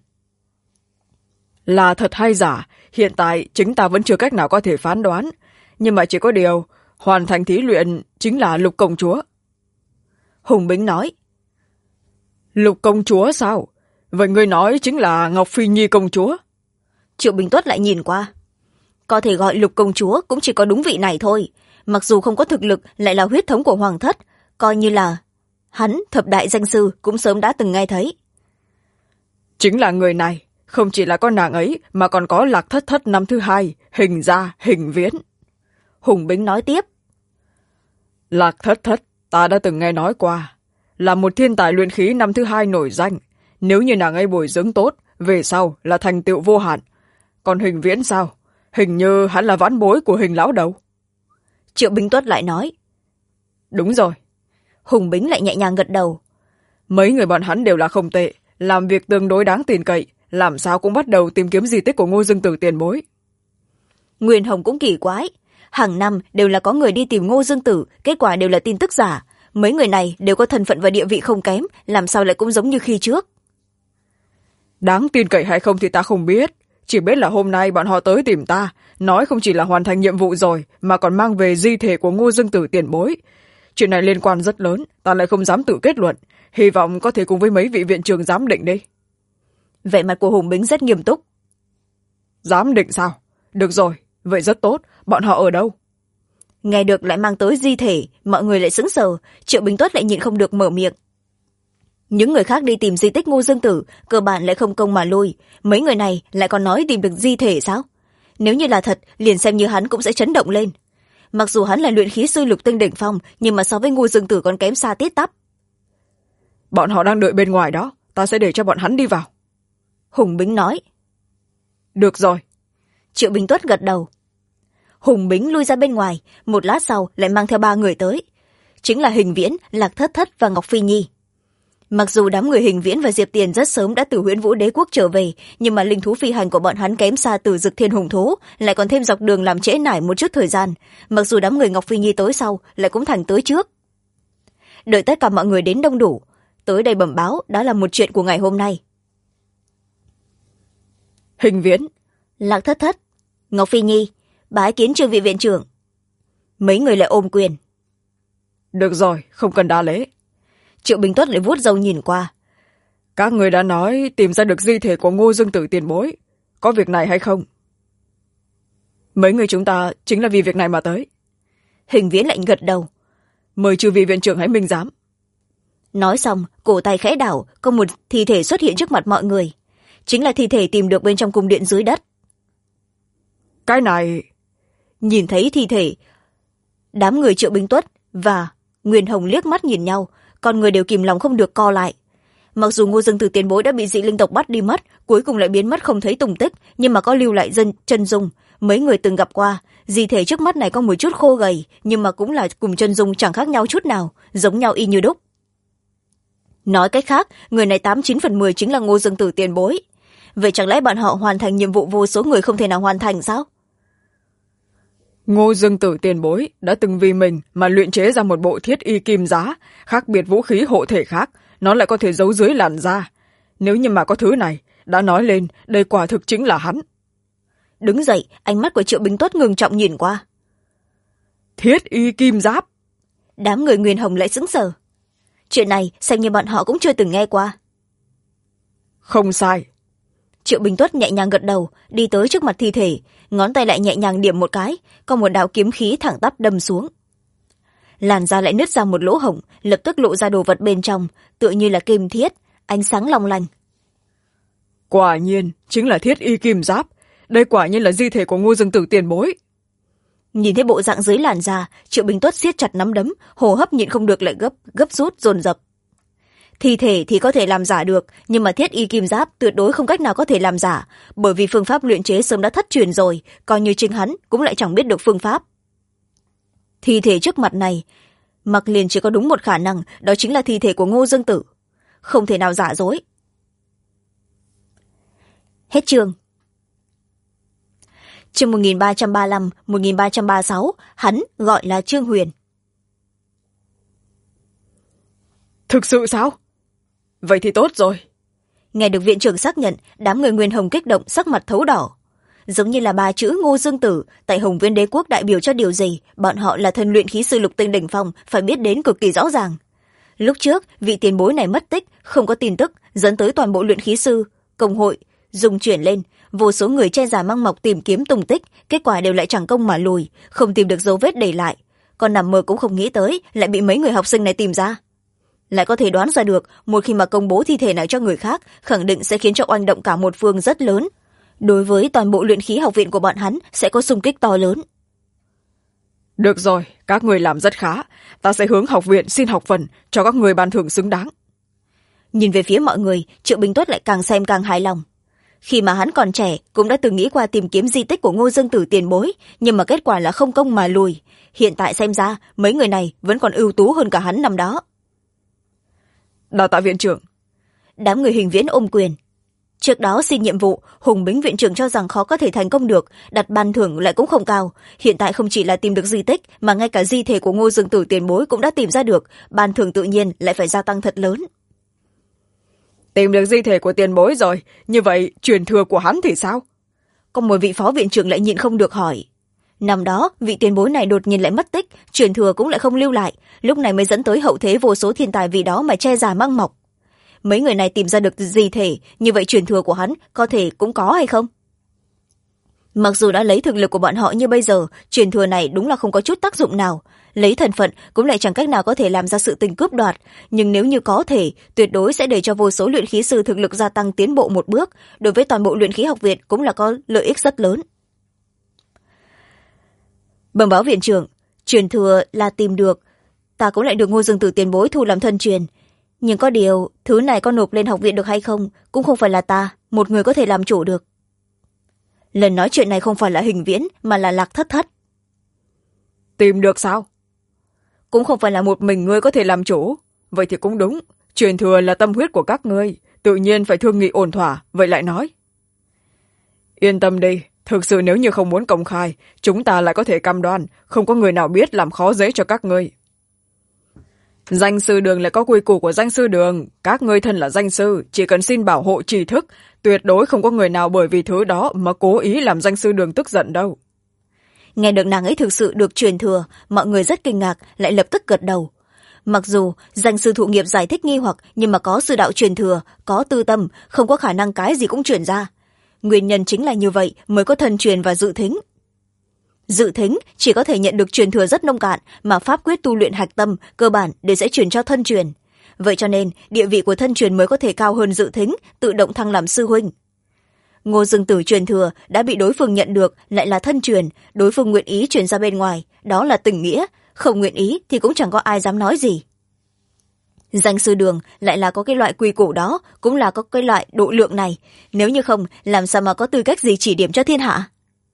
Là thật hay giả, hiện tại chính ta vẫn chưa cách nào có thể phán đoán, nhưng mà chỉ có điều, hoàn thành thí luyện chính là Lục công chúa. Hùng Bính nói. Lục công chúa sao? Vậy ngươi nói chính là Ngọc Phi Nhi công chúa? Triệu Bình Tuất lại nhìn qua. Có thể gọi Lục công chúa cũng chỉ có đúng vị này thôi, mặc dù không có thực lực lại là huyết thống của hoàng thất, coi như là hắn thập đại danh sư cũng sớm đã từng nghe thấy. Chính là người này, không chỉ là con nàng ấy mà còn có Lạc Thất Thất năm thứ hai, Hình Gia, Hình Viễn. Hùng Bính nói tiếp. Lạc Thất Thất ta đã từng nghe nói qua, là một thiên tài luyện khí năm thứ hai nổi danh, nếu như nàng ấy bồi dưỡng tốt, về sau là thành tựu vô hạn. Còn Hình Viễn sao? Hình như hắn là vãn bối của Hình lão đầu. Triệu Bình Tuất lại nói. Đúng rồi. Hùng Bính lại nhẹ nhàng gật đầu. Mấy người bọn hắn đều là không tệ, làm việc tương đối đáng tin cậy, làm sao cũng bắt đầu tìm kiếm di tích của Ngô Dương Tử tiền bối. Nguyên Hồng cũng kỳ quái, hàng năm đều là có người đi tìm Ngô Dương Tử, kết quả đều là tin tức giả. Mấy người này đều có thân phận và địa vị không kém, làm sao lại cũng giống như khi trước. Đáng tin cậy hay không thì ta không biết, chỉ biết là hôm nay bọn họ tới tìm ta, nói không chỉ là hoàn thành nhiệm vụ rồi mà còn mang về di thể của Ngô Dương Tử tiền bối. Chuyện này liên quan rất lớn, ta lại không dám tự kết luận, hy vọng có thể cùng với mấy vị viện trưởng giám định đi. Vẻ mặt của Hùng Bính rất nghiêm túc. Giám định sao? Được rồi, vậy rất tốt, bọn họ ở đâu? Nghe được lại mang tới di thể, mọi người lại sững sờ, Triệu Bình Tuất lại nhịn không được mở miệng. Những người khác đi tìm di tích Ngô Dương Tử, cơ bản lại không công mà lui, mấy người này lại còn nói tìm được di thể sao? Nếu như là thật, liền xem như hắn cũng sẽ chấn động lên. Mặc dù hắn là luyện khí sư lục tinh đỉnh phong, nhưng mà so với Ngô Dương Tử còn kém xa tít tắp. Bọn họ đang đợi bên ngoài đó, ta sẽ để cho bọn hắn đi vào. Hùng Bính nói. Được rồi. Triệu Bình Tuất gật đầu. Hùng Bính lui ra bên ngoài, một lát sau lại mang theo 3 người tới. Chính là Hình Viễn, Lạc Thất Thất và Ngọc Phi Nhi. Mặc dù đám người Hình Viễn và Diệp Tiền rất sớm đã từ Huyễn Vũ Đế Quốc trở về, nhưng mà linh thú phi hành của bọn hắn kém xa từ Dực Thiên Hùng Thú, lại còn thêm dọc đường làm trễ nải một chút thời gian. Mặc dù đám người Ngọc Phi Nhi tới sau, lại cũng thành tới trước. Đợi tất cả mọi người đến đông đủ, tới đây bẩm báo đã là một chuyện của ngày hôm nay. Hình Viễn, Lạc Thất Thất, Ngọc Phi Nhi, bái kiến chư vị viện trưởng. Mấy người lại ôm quyền. Được rồi, không cần đa lễ. Triệu Bình Tuất lại vuốt râu nhìn qua. Các người đã nói tìm ra được di thể của Ngô Dương Tử tiền bối, có việc này hay không? Mấy người chúng ta chính là vì việc này mà tới. Hình Viễn lạnh gật đầu. Mời chư vị viện trưởng hãy minh giám. Nói xong, cổ tay khẽ đảo, có một thi thể xuất hiện trước mặt mọi người. Chính là thi thể tìm được bên trong cung điện dưới đất. Cái này... Nhìn thấy thi thể, đám người Triệu Bình Tuất và Nguyên Hồng liếc mắt nhìn nhau, con người đều kìm lòng không được co lại. Mặc dù Ngô Dương Tử tiền bối đã bị dị linh tộc bắt đi mất, cuối cùng lại biến mất không thấy tung tích, nhưng mà có lưu lại chân dung. Mấy người từng gặp qua, di thể trước mắt này có một chút khô gầy, nhưng mà cũng là cùng chân dung chẳng khác nhau chút nào, giống nhau y như đúc. Nói cách khác, người này 89/10 chính là Ngô Dương Tử tiền bối. Vậy chẳng lẽ bọn họ hoàn thành nhiệm vụ vô số người không thể nào hoàn thành sao? Ngô Dương Tử tiền bối đã từng vì mình mà luyện chế ra một bộ thiết y kim giá, khác biệt vũ khí hộ thể khác, nó lại có thể giấu dưới làn da. Nếu như mà có thứ này, đã nói lên đây quả thực chính là hắn. Đứng dậy, ánh mắt của Triệu Bình Tuất ngừng trọng nhìn qua. Thiết y kim giáp. Đám người Nguyên Hồng lại sững sờ. Chuyện này xem như bọn họ cũng chưa từng nghe qua. Không sai. Triệu Bình Tuất nhẹ nhàng gật đầu, đi tới trước mặt thi thể, ngón tay lại nhẹ nhàng điểm một cái, có một đạo kiếm khí thẳng tắp đâm xuống. Làn da lại nứt ra một lỗ hổng, lập tức lộ ra đồ vật bên trong, tựa như là kim thiết, ánh sáng long lanh. Quả nhiên chính là thiết y kim giáp, đây quả nhiên là di thể của Ngô Dương Tử tiền bối. Nhìn thấy bộ dạng dưới làn da, Triệu Bình Tuất siết chặt nắm đấm, hô hấp nhịn không được lại gấp rút dồn dập. Thi thể thì có thể làm giả được, nhưng mà thiết y kim giáp tuyệt đối không cách nào có thể làm giả, bởi vì phương pháp luyện chế sớm đã thất truyền rồi, coi như chính hắn cũng lại chẳng biết được phương pháp. Thi thể trước mặt này, mặc liền chỉ có đúng một khả năng, đó chính là thi thể của Ngô Dương Tử. Không thể nào giả dối. Hết chương. Chương 1335, 1336, hắn gọi là Trương Huyền. Thực sự sao? Vậy thì tốt rồi. Nghe được viện trưởng xác nhận, đám người Nguyên Hồng kích động, sắc mặt thấu đỏ. Giống như là 3 chữ Ngô Dương Tử, tại Hồng Viên Đế Quốc đại biểu cho điều gì, bọn họ là thân luyện khí sư lục tinh đỉnh phong, phải biết đến cực kỳ rõ ràng. Lúc trước, vị tiền bối này mất tích, không có tin tức, dẫn tới toàn bộ luyện khí sư, công hội, dùng chuyển lên, vô số người che giả mang mọc tìm kiếm tung tích, kết quả đều lại chẳng công mà lùi, không tìm được dấu vết để lại. Còn nằm mơ cũng không nghĩ tới, lại bị mấy người học sinh này tìm ra. Lại có thể đoán ra được, một khi mà công bố thi thể này cho người khác, khẳng định sẽ khiến cho oanh động cả một phương rất lớn. Đối với toàn bộ luyện khí học viện của bọn hắn sẽ có xung kích to lớn. Được rồi, các người làm rất khá, ta sẽ hướng học viện xin học phần cho các người ban thưởng xứng đáng. Nhìn về phía mọi người, Triệu Bình Tuất lại càng xem càng hài lòng. Khi mà hắn còn trẻ, cũng đã từng nghĩ qua tìm kiếm di tích của Ngô Dương Tử tiền bối, nhưng mà kết quả là không công mà lùi. Hiện tại xem ra, mấy người này vẫn còn ưu tú hơn cả hắn năm đó. Đào tạo viện trưởng. Đám người Hình Viễn ôm quyền. Trước đó xin nhiệm vụ, Hùng Bính viện trưởng cho rằng khó có thể thành công được, đặt ban thưởng lại cũng không cao. Hiện tại không chỉ là tìm được di tích, mà ngay cả di thể của Ngô Dương Tử tiền bối cũng đã tìm ra được, ban thưởng tự nhiên lại phải gia tăng thật lớn. Tìm được di thể của tiền bối rồi, như vậy truyền thừa của hắn thì sao? Có một vị phó viện trưởng lại nhịn không được hỏi. Năm đó, vị tiền bối này đột nhiên lại mất tích, truyền thừa cũng lại không lưu lại, lúc này mới dẫn tới hậu thế vô số thiên tài vì đó mà che già mang mọc. Mấy người này tìm ra được di thể, như vậy truyền thừa của hắn có thể cũng có hay không? Mặc dù đã lấy thực lực của bọn họ như bây giờ, truyền thừa này đúng là không có chút tác dụng nào. Lấy thân phận cũng lại chẳng cách nào có thể làm ra sự tình cướp đoạt, nhưng nếu như có thể, tuyệt đối sẽ để cho vô số luyện khí sư thực lực gia tăng tiến bộ một bước, đối với toàn bộ luyện khí học viện cũng là có lợi ích rất lớn. Bẩm báo viện trưởng, truyền thừa là tìm được, ta cũng lại được Ngô Dương Tử tiền bối thu làm thân truyền. Nhưng có điều, thứ này có nộp lên học viện được hay không, cũng không phải là ta, một người có thể làm chủ được. Lần nói chuyện này không phải là Hình Viễn, mà là Lạc Thất Thất. Tìm được sao? Cũng không phải là một mình ngươi có thể làm chủ. Vậy thì cũng đúng, truyền thừa là tâm huyết của các ngươi, tự nhiên phải thương nghị ổn thỏa, vậy lại nói. Yên tâm đi, thực sự nếu như không muốn công khai, chúng ta lại có thể cam đoan, không có người nào biết làm khó dễ cho các ngươi. Danh sư đường lại có quy củ của danh sư đường, các ngươi thân là danh sư, chỉ cần xin bảo hộ tri thức, tuyệt đối không có người nào bởi vì thứ đó mà cố ý làm danh sư đường tức giận đâu. Nghe được nàng ấy thực sự được truyền thừa, mọi người rất kinh ngạc, lại lập tức gật đầu. Mặc dù danh sư thụ nghiệp giải thích nghi hoặc, nhưng mà có sư đạo truyền thừa, có tư tâm, không có khả năng cái gì cũng truyền ra. Nguyên nhân chính là như vậy mới có thân truyền và dự thính. Dự thính chỉ có thể nhận được truyền thừa rất nông cạn, mà pháp quyết tu luyện hạch tâm cơ bản đều sẽ truyền cho thân truyền. Vậy cho nên địa vị của thân truyền mới có thể cao hơn dự thính, tự động thăng làm sư huynh. Ngô Dương Tử truyền thừa đã bị đối phương nhận được, lại là thân truyền, đối phương nguyện ý truyền ra bên ngoài, đó là tình nghĩa, không nguyện ý thì cũng chẳng có ai dám nói gì. Danh sư đường lại là có cái loại quy củ đó, cũng là có cái loại độ lượng này, nếu như không, làm sao mà có tư cách gì chỉ điểm cho thiên hạ?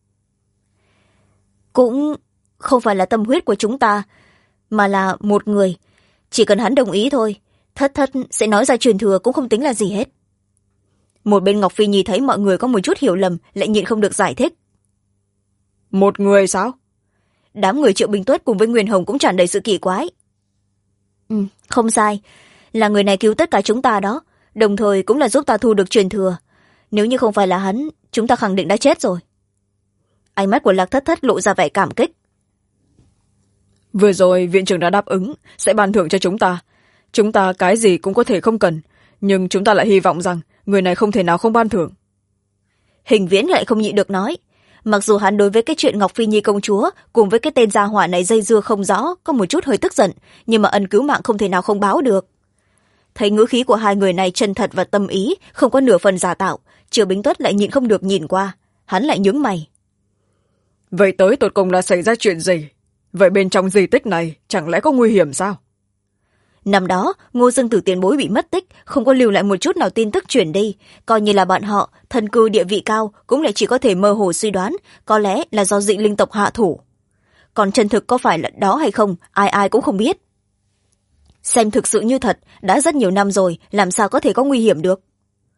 Cũng không phải là tâm huyết của chúng ta, mà là một người, chỉ cần hắn đồng ý thôi, Thất Thất sẽ nói ra truyền thừa cũng không tính là gì hết. Một bên Ngọc Phi Nhi thấy mọi người có một chút hiểu lầm, lại nhịn không được giải thích. Một người sao? Đám người Triệu Bình Tuất cùng với Nguyên Hồng cũng tràn đầy sự kỳ quái. Không sai, là người này cứu tất cả chúng ta đó, đồng thời cũng là giúp ta thu được truyền thừa. Nếu như không phải là hắn, chúng ta khẳng định đã chết rồi. Ánh mắt của Lạc Thất Thất lộ ra vẻ cảm kích. Vừa rồi viện trưởng đã đáp ứng sẽ ban thưởng cho chúng ta. Chúng ta cái gì cũng có thể không cần, nhưng chúng ta lại hy vọng rằng người này không thể nào không ban thưởng. Hình Viễn lại không nhịn được nói. Mặc dù hắn đối với cái chuyện Ngọc Phi Nhi công chúa cùng với cái tên gia hỏa này dây dưa không rõ, có một chút hơi tức giận, nhưng mà ân cứu mạng không thể nào không báo được. Thấy ngữ khí của hai người này chân thật và tâm ý, không có nửa phần giả tạo, Triệu Bính Tuất lại nhịn không được nhìn qua, hắn lại nhướng mày. Vậy tới tột cùng là xảy ra chuyện gì? Vậy bên trong di tích này chẳng lẽ có nguy hiểm sao? Năm đó, Ngô Dương Tử tiền bối bị mất tích, không có lưu lại một chút nào tin tức chuyển đi, coi như là bọn họ, thân cư địa vị cao, cũng lại chỉ có thể mơ hồ suy đoán, có lẽ là do dị linh tộc hạ thủ. Còn chân thực có phải là đó hay không, ai ai cũng không biết. Xem thực sự như thật, đã rất nhiều năm rồi, làm sao có thể có nguy hiểm được?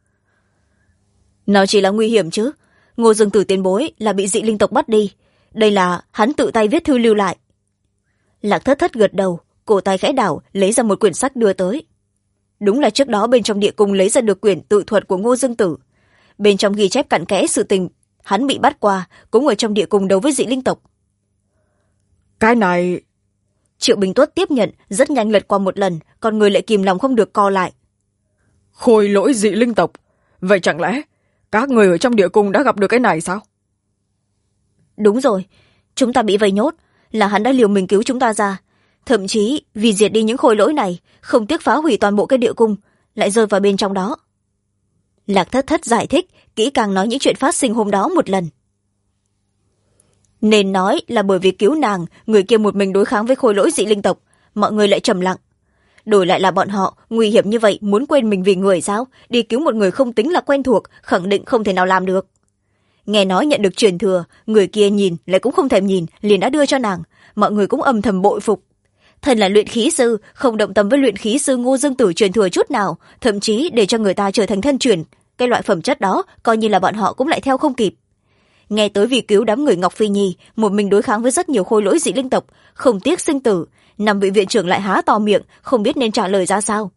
Nó chỉ là nguy hiểm chứ. Ngô Dương Tử tiền bối là bị dị linh tộc bắt đi. Đây là hắn tự tay viết thư lưu lại. Lạc Thất Thất gật đầu, cổ tay khẽ đảo, lấy ra một quyển sách đưa tới. Đúng là trước đó bên trong địa cung lấy ra được quyển tự thuật của Ngô Dương Tử. Bên trong ghi chép cặn kẽ sự tình hắn bị bắt qua, cũng ở trong địa cung đấu với dị linh tộc. Cái này... Triệu Bình Tuất tiếp nhận, rất nhanh lật qua một lần, còn người lại kìm lòng không được co lại. Khôi lỗi dị linh tộc. Vậy chẳng lẽ các người ở trong địa cung đã gặp được cái này sao? Đúng rồi, chúng ta bị vây nhốt, là hắn đã liều mình cứu chúng ta ra. Thậm chí vì diệt đi những khôi lỗi này, không tiếc phá hủy toàn bộ cái địa cung, lại rơi vào bên trong đó. Lạc Thất Thất giải thích, kỹ càng nói những chuyện phát sinh hôm đó một lần. Nên nói là bởi vì cứu nàng, người kia một mình đối kháng với khôi lỗi dị linh tộc, mọi người lại trầm lặng. Đổi lại là bọn họ, nguy hiểm như vậy muốn quên mình vì người sao? Đi cứu một người không tính là quen thuộc, khẳng định không thể nào làm được. Nghe nói nhận được truyền thừa, người kia nhìn lại cũng không thèm nhìn, liền đã đưa cho nàng, mọi người cũng âm thầm bội phục. Thần là luyện khí sư, không động tâm với luyện khí sư Ngô Dương Tử truyền thừa chút nào, thậm chí để cho người ta trở thành thân truyền, cái loại phẩm chất đó coi như là bọn họ cũng lại theo không kịp. Nghe tới vì cứu đám người Ngọc Phi Nhi, một mình đối kháng với rất nhiều khôi lỗi dị linh tộc, không tiếc sinh tử, năm vị viện trưởng lại há to miệng, không biết nên trả lời ra sao.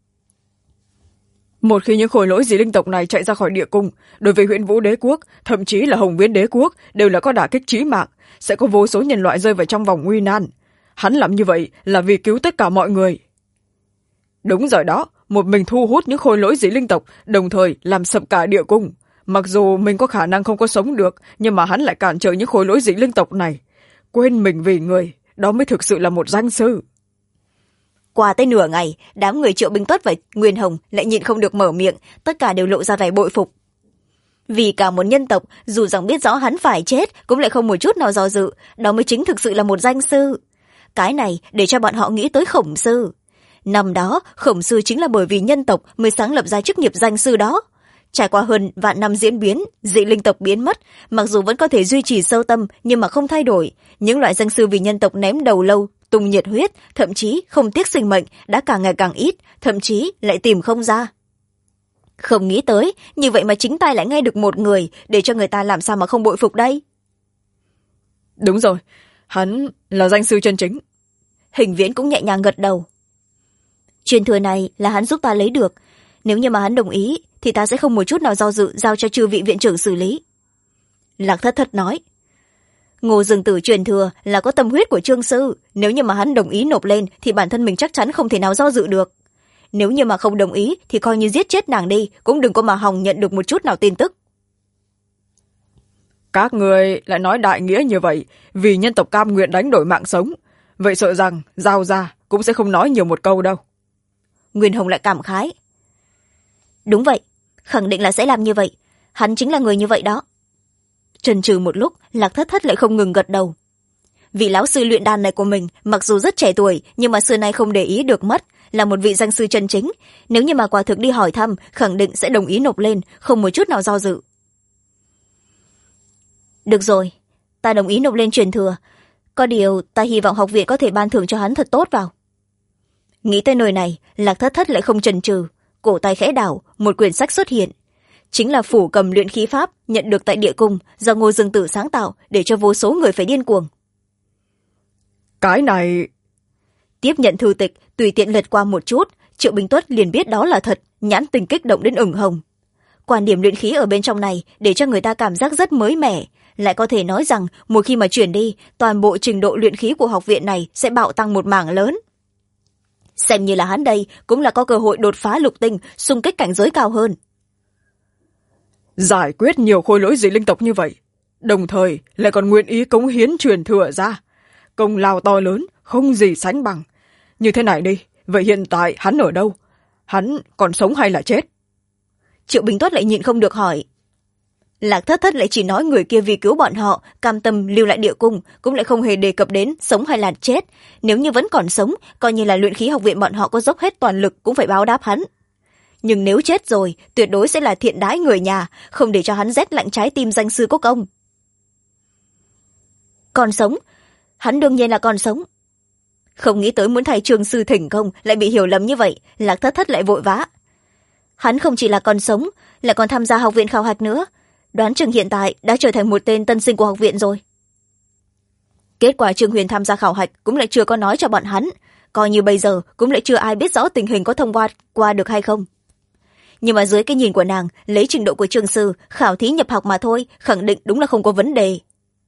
Một khi những khôi lỗi dị linh tộc này chạy ra khỏi địa cung, đối với Huyễn Vũ Đế Quốc, thậm chí là Hồng Viễn Đế Quốc, đều là có đả kích chí mạng, sẽ có vô số nhân loại rơi vào trong vòng nguy nan. Hắn làm như vậy là vì cứu tất cả mọi người. Đúng rồi đó, một mình thu hút những khôi lỗi dị linh tộc, đồng thời làm sập cả địa cung. Mặc dù mình có khả năng không có sống được, nhưng mà hắn lại cản trở những khôi lỗi dị linh tộc này. Quên mình vì người, đó mới thực sự là một danh sư. Qua tới nửa ngày, đám người Triệu Binh Tuất và Nguyên Hồng lại nhịn không được mở miệng, tất cả đều lộ ra vẻ bội phục. Vì cả một nhân tộc, dù rằng biết rõ hắn phải chết, cũng lại không một chút nào do dự, đó mới chính thực sự là một danh sư. Cái này để cho bọn họ nghĩ tới Khổng Sư. Năm đó, Khổng Sư chính là bởi vì nhân tộc mới sáng lập ra chức nghiệp danh sư đó. Trải qua hơn vạn năm diễn biến, dị linh tộc biến mất, mặc dù vẫn có thể duy trì sâu tâm nhưng mà không thay đổi. Những loại danh sư vì nhân tộc ném đầu lâu, tung nhiệt huyết, thậm chí không tiếc sinh mệnh đã càng ngày càng ít, thậm chí lại tìm không ra. Không nghĩ tới, như vậy mà chính tay lại nghe được một người, để cho người ta làm sao mà không bội phục đây. Đúng rồi, hắn là danh sư chân chính. Hình Viễn cũng nhẹ nhàng gật đầu. Truyền thừa này là hắn giúp ta lấy được, nếu như mà hắn đồng ý thì ta sẽ không một chút nào do dự giao cho chư vị viện trưởng xử lý. Lạc Thất Thất nói. Ngô Dương Tử truyền thừa là có tâm huyết của Trương sư, nếu như mà hắn đồng ý nộp lên thì bản thân mình chắc chắn không thể nào do dự được. Nếu như mà không đồng ý thì coi như giết chết nàng đi, cũng đừng có mà hòng nhận được một chút nào tin tức. Các người lại nói đại nghĩa như vậy, vì nhân tộc cam nguyện đánh đổi mạng sống, vậy sợ rằng giao ra cũng sẽ không nói nhiều một câu đâu. Nguyên Hồng lại cảm khái. Đúng vậy, khẳng định là sẽ làm như vậy, hắn chính là người như vậy đó. Chần chừ một lúc, Lạc Thất Thất lại không ngừng gật đầu. Vị lão sư luyện đan này của mình mặc dù rất trẻ tuổi, nhưng mà xưa nay không để ý được mất, là một vị danh sư chân chính. Nếu như mà quả thực đi hỏi thăm, khẳng định sẽ đồng ý nộp lên, không một chút nào do dự. Được rồi, ta đồng ý nộp lên truyền thừa. Có điều ta hy vọng học viện có thể ban thưởng cho hắn thật tốt vào. Nghĩ tới nơi này, Lạc Thất Thất lại không chần chừ, cổ tay khẽ đảo, một quyển sách xuất hiện. Chính là phủ cầm luyện khí pháp nhận được tại địa cung do Ngô Dương Tử sáng tạo, để cho vô số người phải điên cuồng. Cái này... Tiếp nhận thư tịch, tùy tiện lật qua một chút, Triệu Binh Tuất liền biết đó là thật, nhãn tình kích động đến ửng hồng. Quan điểm luyện khí ở bên trong này để cho người ta cảm giác rất mới mẻ, lại có thể nói rằng một khi mà chuyển đi, toàn bộ trình độ luyện khí của học viện này sẽ bạo tăng một mảng lớn. Xem như là hắn đây cũng là có cơ hội đột phá lục tinh, xung kích cảnh giới cao hơn. Giải quyết nhiều khôi lỗi dị linh tộc như vậy, đồng thời lại còn nguyện ý cống hiến truyền thừa ra, công lao to lớn không gì sánh bằng. Như thế này đi, vậy hiện tại hắn ở đâu? Hắn còn sống hay là chết? Triệu Bình Tuất lại nhịn không được hỏi. Lạc Thất Thất lại chỉ nói người kia vì cứu bọn họ, cam tâm lưu lại địa cung, cũng lại không hề đề cập đến sống hay là chết. Nếu như vẫn còn sống, coi như là luyện khí học viện bọn họ có dốc hết toàn lực cũng phải báo đáp hắn. Nhưng nếu chết rồi, tuyệt đối sẽ là thiện đái người nhà, không để cho hắn rét lạnh trái tim danh sư có công. Còn sống? Hắn đương nhiên là còn sống. Không nghĩ tới muốn thay Trương sư thỉnh công lại bị hiểu lầm như vậy, Lạc Thất Thất lại vội vã. Hắn không chỉ là còn sống, lại còn tham gia học viện khảo hạch nữa. Đoán chừng hiện tại đã trở thành một tên tân sinh của học viện rồi. Kết quả Trương Huyền tham gia khảo hạch cũng lại chưa có nói cho bọn hắn, coi như bây giờ cũng lại chưa ai biết rõ tình hình có thông qua được hay không. Nhưng mà dưới cái nhìn của nàng, lấy trình độ của Trương sư, khảo thí nhập học mà thôi, khẳng định đúng là không có vấn đề.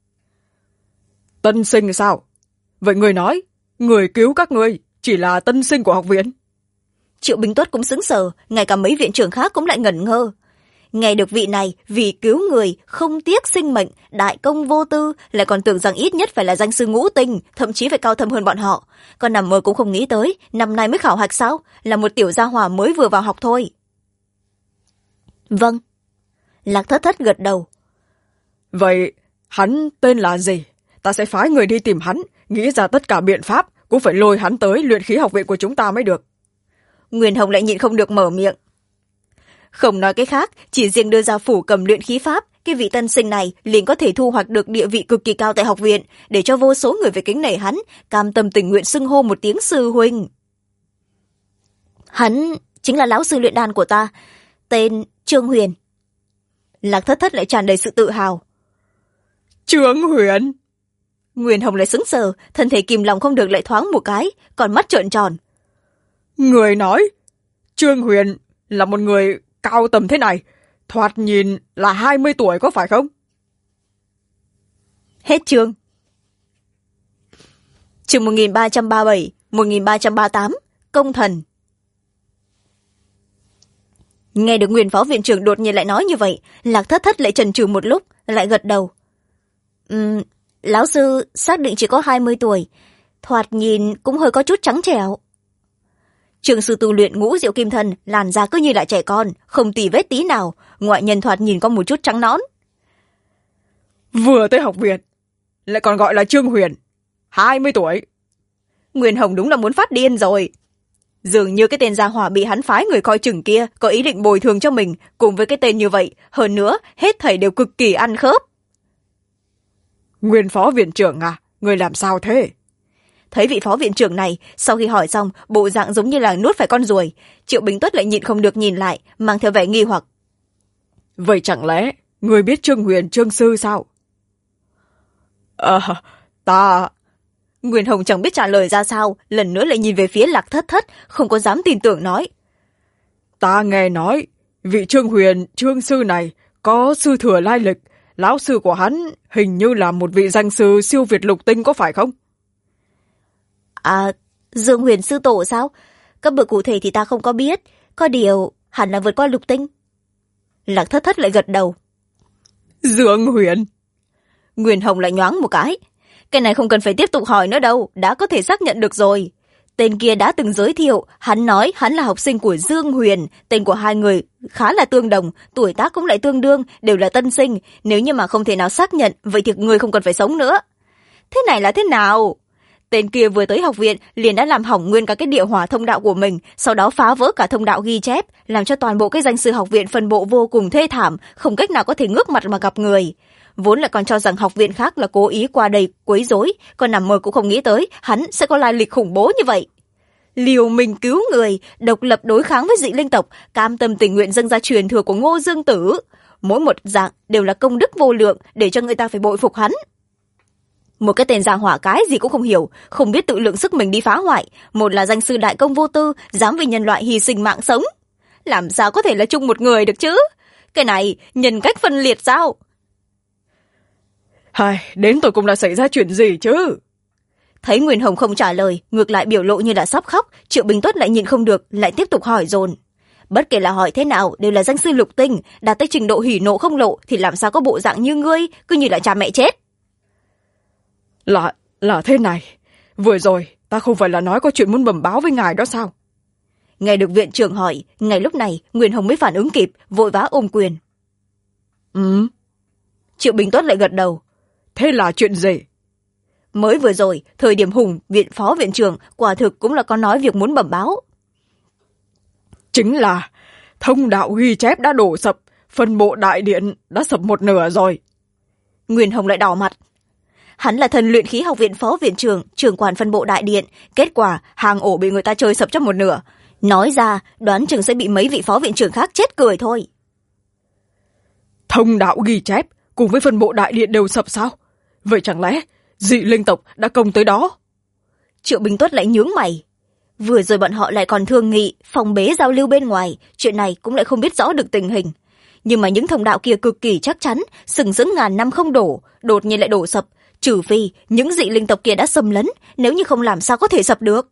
Tân sinh sao? Vậy người nói, người cứu các ngươi chỉ là tân sinh của học viện? Triệu Bình Tuất cũng sững sờ, ngay cả mấy viện trưởng khác cũng lại ngẩn ngơ. Nghe được vị này vì cứu người không tiếc sinh mệnh, đại công vô tư, lại còn tưởng rằng ít nhất phải là danh sư ngũ tinh, thậm chí phải cao thâm hơn bọn họ. Còn nằm mơ cũng không nghĩ tới, năm nay mới khảo hạch sao? Là một tiểu gia hỏa mới vừa vào học thôi. Vâng. Lạc Thất Thất gật đầu. Vậy hắn tên là gì? Ta sẽ phái người đi tìm hắn, nghĩ ra tất cả biện pháp, cũng phải lôi hắn tới luyện khí học viện của chúng ta mới được. Nguyên Hồng lại nhịn không được mở miệng. Không nói cái khác, chỉ riêng đưa ra phủ cầm luyện khí pháp, cái vị tân sinh này liền có thể thu hoạch được địa vị cực kỳ cao tại học viện, để cho vô số người phải kính nể hắn, cam tâm tình nguyện xưng hô một tiếng sư huynh. Hắn chính là lão sư luyện đan của ta, tên Trương Huyền. Lạc Thất Thất lại tràn đầy sự tự hào. Trương Huyền. Nguyên Hồng lại sững sờ, thân thể kìm lòng không được lại thoáng một cái, còn mắt trợn tròn. Người nói Trương Huyền là một người cao tầm thế này, thoạt nhìn là 20 tuổi có phải không? Hết chương. Chương 1337, 1338, Công Thần. Nghe được Nguyên Phó Viện trưởng đột nhiên lại nói như vậy, Lạc Thất Thất lại chần chừ một lúc, lại gật đầu. Lão sư xác định chỉ có 20 tuổi, thoạt nhìn cũng hơi có chút trắng trẻo. Trường sư tu luyện Ngũ Diệu Kim Thân, làn da cứ như là trẻ con, không tì vết tí nào, ngoại nhân thoạt nhìn có một chút trắng nõn. Vừa tới học viện, lại còn gọi là Trương Huyền, 20 tuổi. Nguyên Hồng đúng là muốn phát điên rồi. Dường như cái tên gia hỏa bị hắn phái người coi chừng kia có ý định bồi thường cho mình, cùng với cái tên như vậy, hơn nữa, hết thảy đều cực kỳ ăn khớp. Nguyên Phó Viện trưởng à, người làm sao thế? Thấy vị phó viện trưởng này, sau khi hỏi xong, bộ dạng giống như là nuốt phải con ruồi. Triệu Bình Tuất lại nhịn không được nhìn lại, mang theo vẻ nghi hoặc. Vậy chẳng lẽ người biết Trương Huyền Trương sư sao? Ta... Nguyên Hồng chẳng biết trả lời ra sao, lần nữa lại nhìn về phía Lạc Thất Thất, không có dám tin tưởng nói. Ta nghe nói, vị Trương Huyền Trương sư này có sư thừa lai lịch, lão sư của hắn hình như là một vị danh sư siêu việt lục tinh có phải không? Dương Huyền sư tổ sao? Cấp bậc cụ thể thì ta không có biết, có điều hẳn là vượt qua lục tinh. Lạc Thất Thất lại gật đầu. Dương Huyền. Nguyên Hồng lại nhoáng một cái này không cần phải tiếp tục hỏi nữa đâu, đã có thể xác nhận được rồi. Tên kia đã từng giới thiệu, hắn nói hắn là học sinh của Dương Huyền, tên của hai người khá là tương đồng, tuổi tác cũng lại tương đương, đều là tân sinh, nếu như mà không thể nào xác nhận, vậy thì người không cần phải sống nữa. Thế này là thế nào? Tên kia vừa tới học viện liền đã làm hỏng nguyên cả cái địa hỏa thông đạo của mình, sau đó phá vỡ cả thông đạo ghi chép, làm cho toàn bộ cái danh sư học viện phân bộ vô cùng thê thảm, không cách nào có thể ngước mặt mà gặp người. Vốn lại còn cho rằng học viện khác là cố ý qua đây quấy rối, còn nằm mơ cũng không nghĩ tới hắn sẽ có lai lịch khủng bố như vậy. Liều mình cứu người, độc lập đối kháng với dị linh tộc, cam tâm tình nguyện dâng ra truyền thừa của Ngô Dương Tử, mỗi một dạng đều là công đức vô lượng, để cho người ta phải bội phục hắn. Một cái tên gia hỏa cái gì cũng không hiểu, không biết tự lượng sức mình đi phá hoại, một là danh sư đại công vô tư, dám vì nhân loại hy sinh mạng sống, làm sao có thể là chung một người được chứ? Cái này nhân cách phân liệt sao? Đến tôi cũng đã xảy ra chuyện gì chứ? Thấy Nguyên Hồng không trả lời, ngược lại biểu lộ như là sắp khóc, Triệu Bình Tuất lại nhịn không được, lại tiếp tục hỏi dồn. Bất kể là hỏi thế nào, đều là danh sư lục tinh, đạt tới trình độ hỉ nộ không lộ, thì làm sao có bộ dạng như ngươi, cứ như là cha mẹ chết. Là thế này, vừa rồi ta không phải là nói có chuyện muốn bẩm báo với ngài đó sao? Nghe được viện trưởng hỏi, ngay lúc này Nguyên Hồng mới phản ứng kịp, vội vã ôm quyền. Triệu Bình Tuất lại gật đầu. Thế là chuyện gì? Mới vừa rồi, thời điểm Hùng, viện phó viện trưởng, quả thực cũng là có nói việc muốn bẩm báo. Chính là thông đạo ghi chép đã đổ sập, phân bộ đại điện đã sập một nửa rồi. Nguyên Hồng lại đỏ mặt. Hắn là thần luyện khí học viện phó viện trưởng, trưởng quản phân bộ đại điện, kết quả hàng ổ bị người ta chơi sập cho một nửa. Nói ra, đoán chừng sẽ bị mấy vị phó viện trưởng khác chết cười thôi. Thông đạo ghi chép cùng với phân bộ đại điện đều sập sao? Vậy chẳng lẽ dị linh tộc đã công tới đó? Triệu Bình Tuất lại nhướng mày. Vừa rồi bọn họ lại còn thương nghị, phòng bế giao lưu bên ngoài, chuyện này cũng lại không biết rõ được tình hình. Nhưng mà những thông đạo kia cực kỳ chắc chắn, sừng sững ngàn năm không đổ, đột nhiên lại đổ sập, trừ phi những dị linh tộc kia đã xâm lấn, nếu như không làm sao có thể sập được.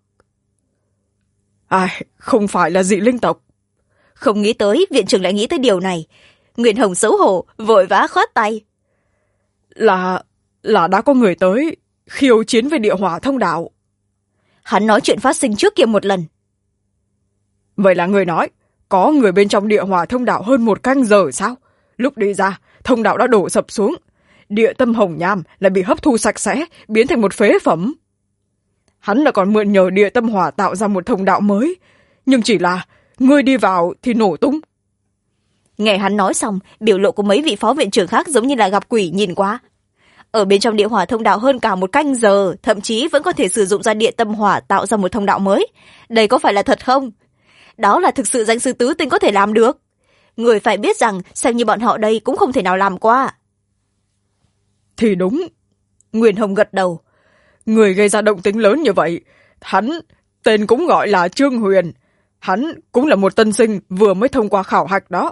Không phải là dị linh tộc. Không nghĩ tới, viện trưởng lại nghĩ tới điều này. Nguyên Hồng xấu hổ, vội vã khoát tay. Là đã có người tới khiêu chiến về địa hỏa thông đạo. Hắn nói chuyện phát sinh trước kia một lần. Vậy là người nói có người bên trong địa hỏa thông đạo hơn 1 canh giờ sao? Lúc đi ra, thông đạo đã đổ sập xuống. Địa tâm hồng nham lại bị hấp thu sạch sẽ, biến thành một phế phẩm. Hắn là còn mượn nhờ địa tâm hỏa tạo ra một thông đạo mới, nhưng chỉ là người đi vào thì nổ tung. Nghe hắn nói xong, biểu lộ của mấy vị phó viện trưởng khác giống như là gặp quỷ nhìn qua. Ở bên trong địa hỏa thông đạo hơn cả 1 canh giờ, thậm chí vẫn có thể sử dụng ra địa tâm hỏa tạo ra một thông đạo mới. Đây có phải là thật không? Đó là thực sự danh sư tứ tinh có thể làm được. người phải biết rằng xem như bọn họ đây cũng không thể nào làm qua. Thì đúng. Nguyên Hồng gật đầu. Người gây ra động tĩnh lớn như vậy, hắn tên cũng gọi là Trương Huyền. Hắn cũng là một tân sinh vừa mới thông qua khảo hạch đó.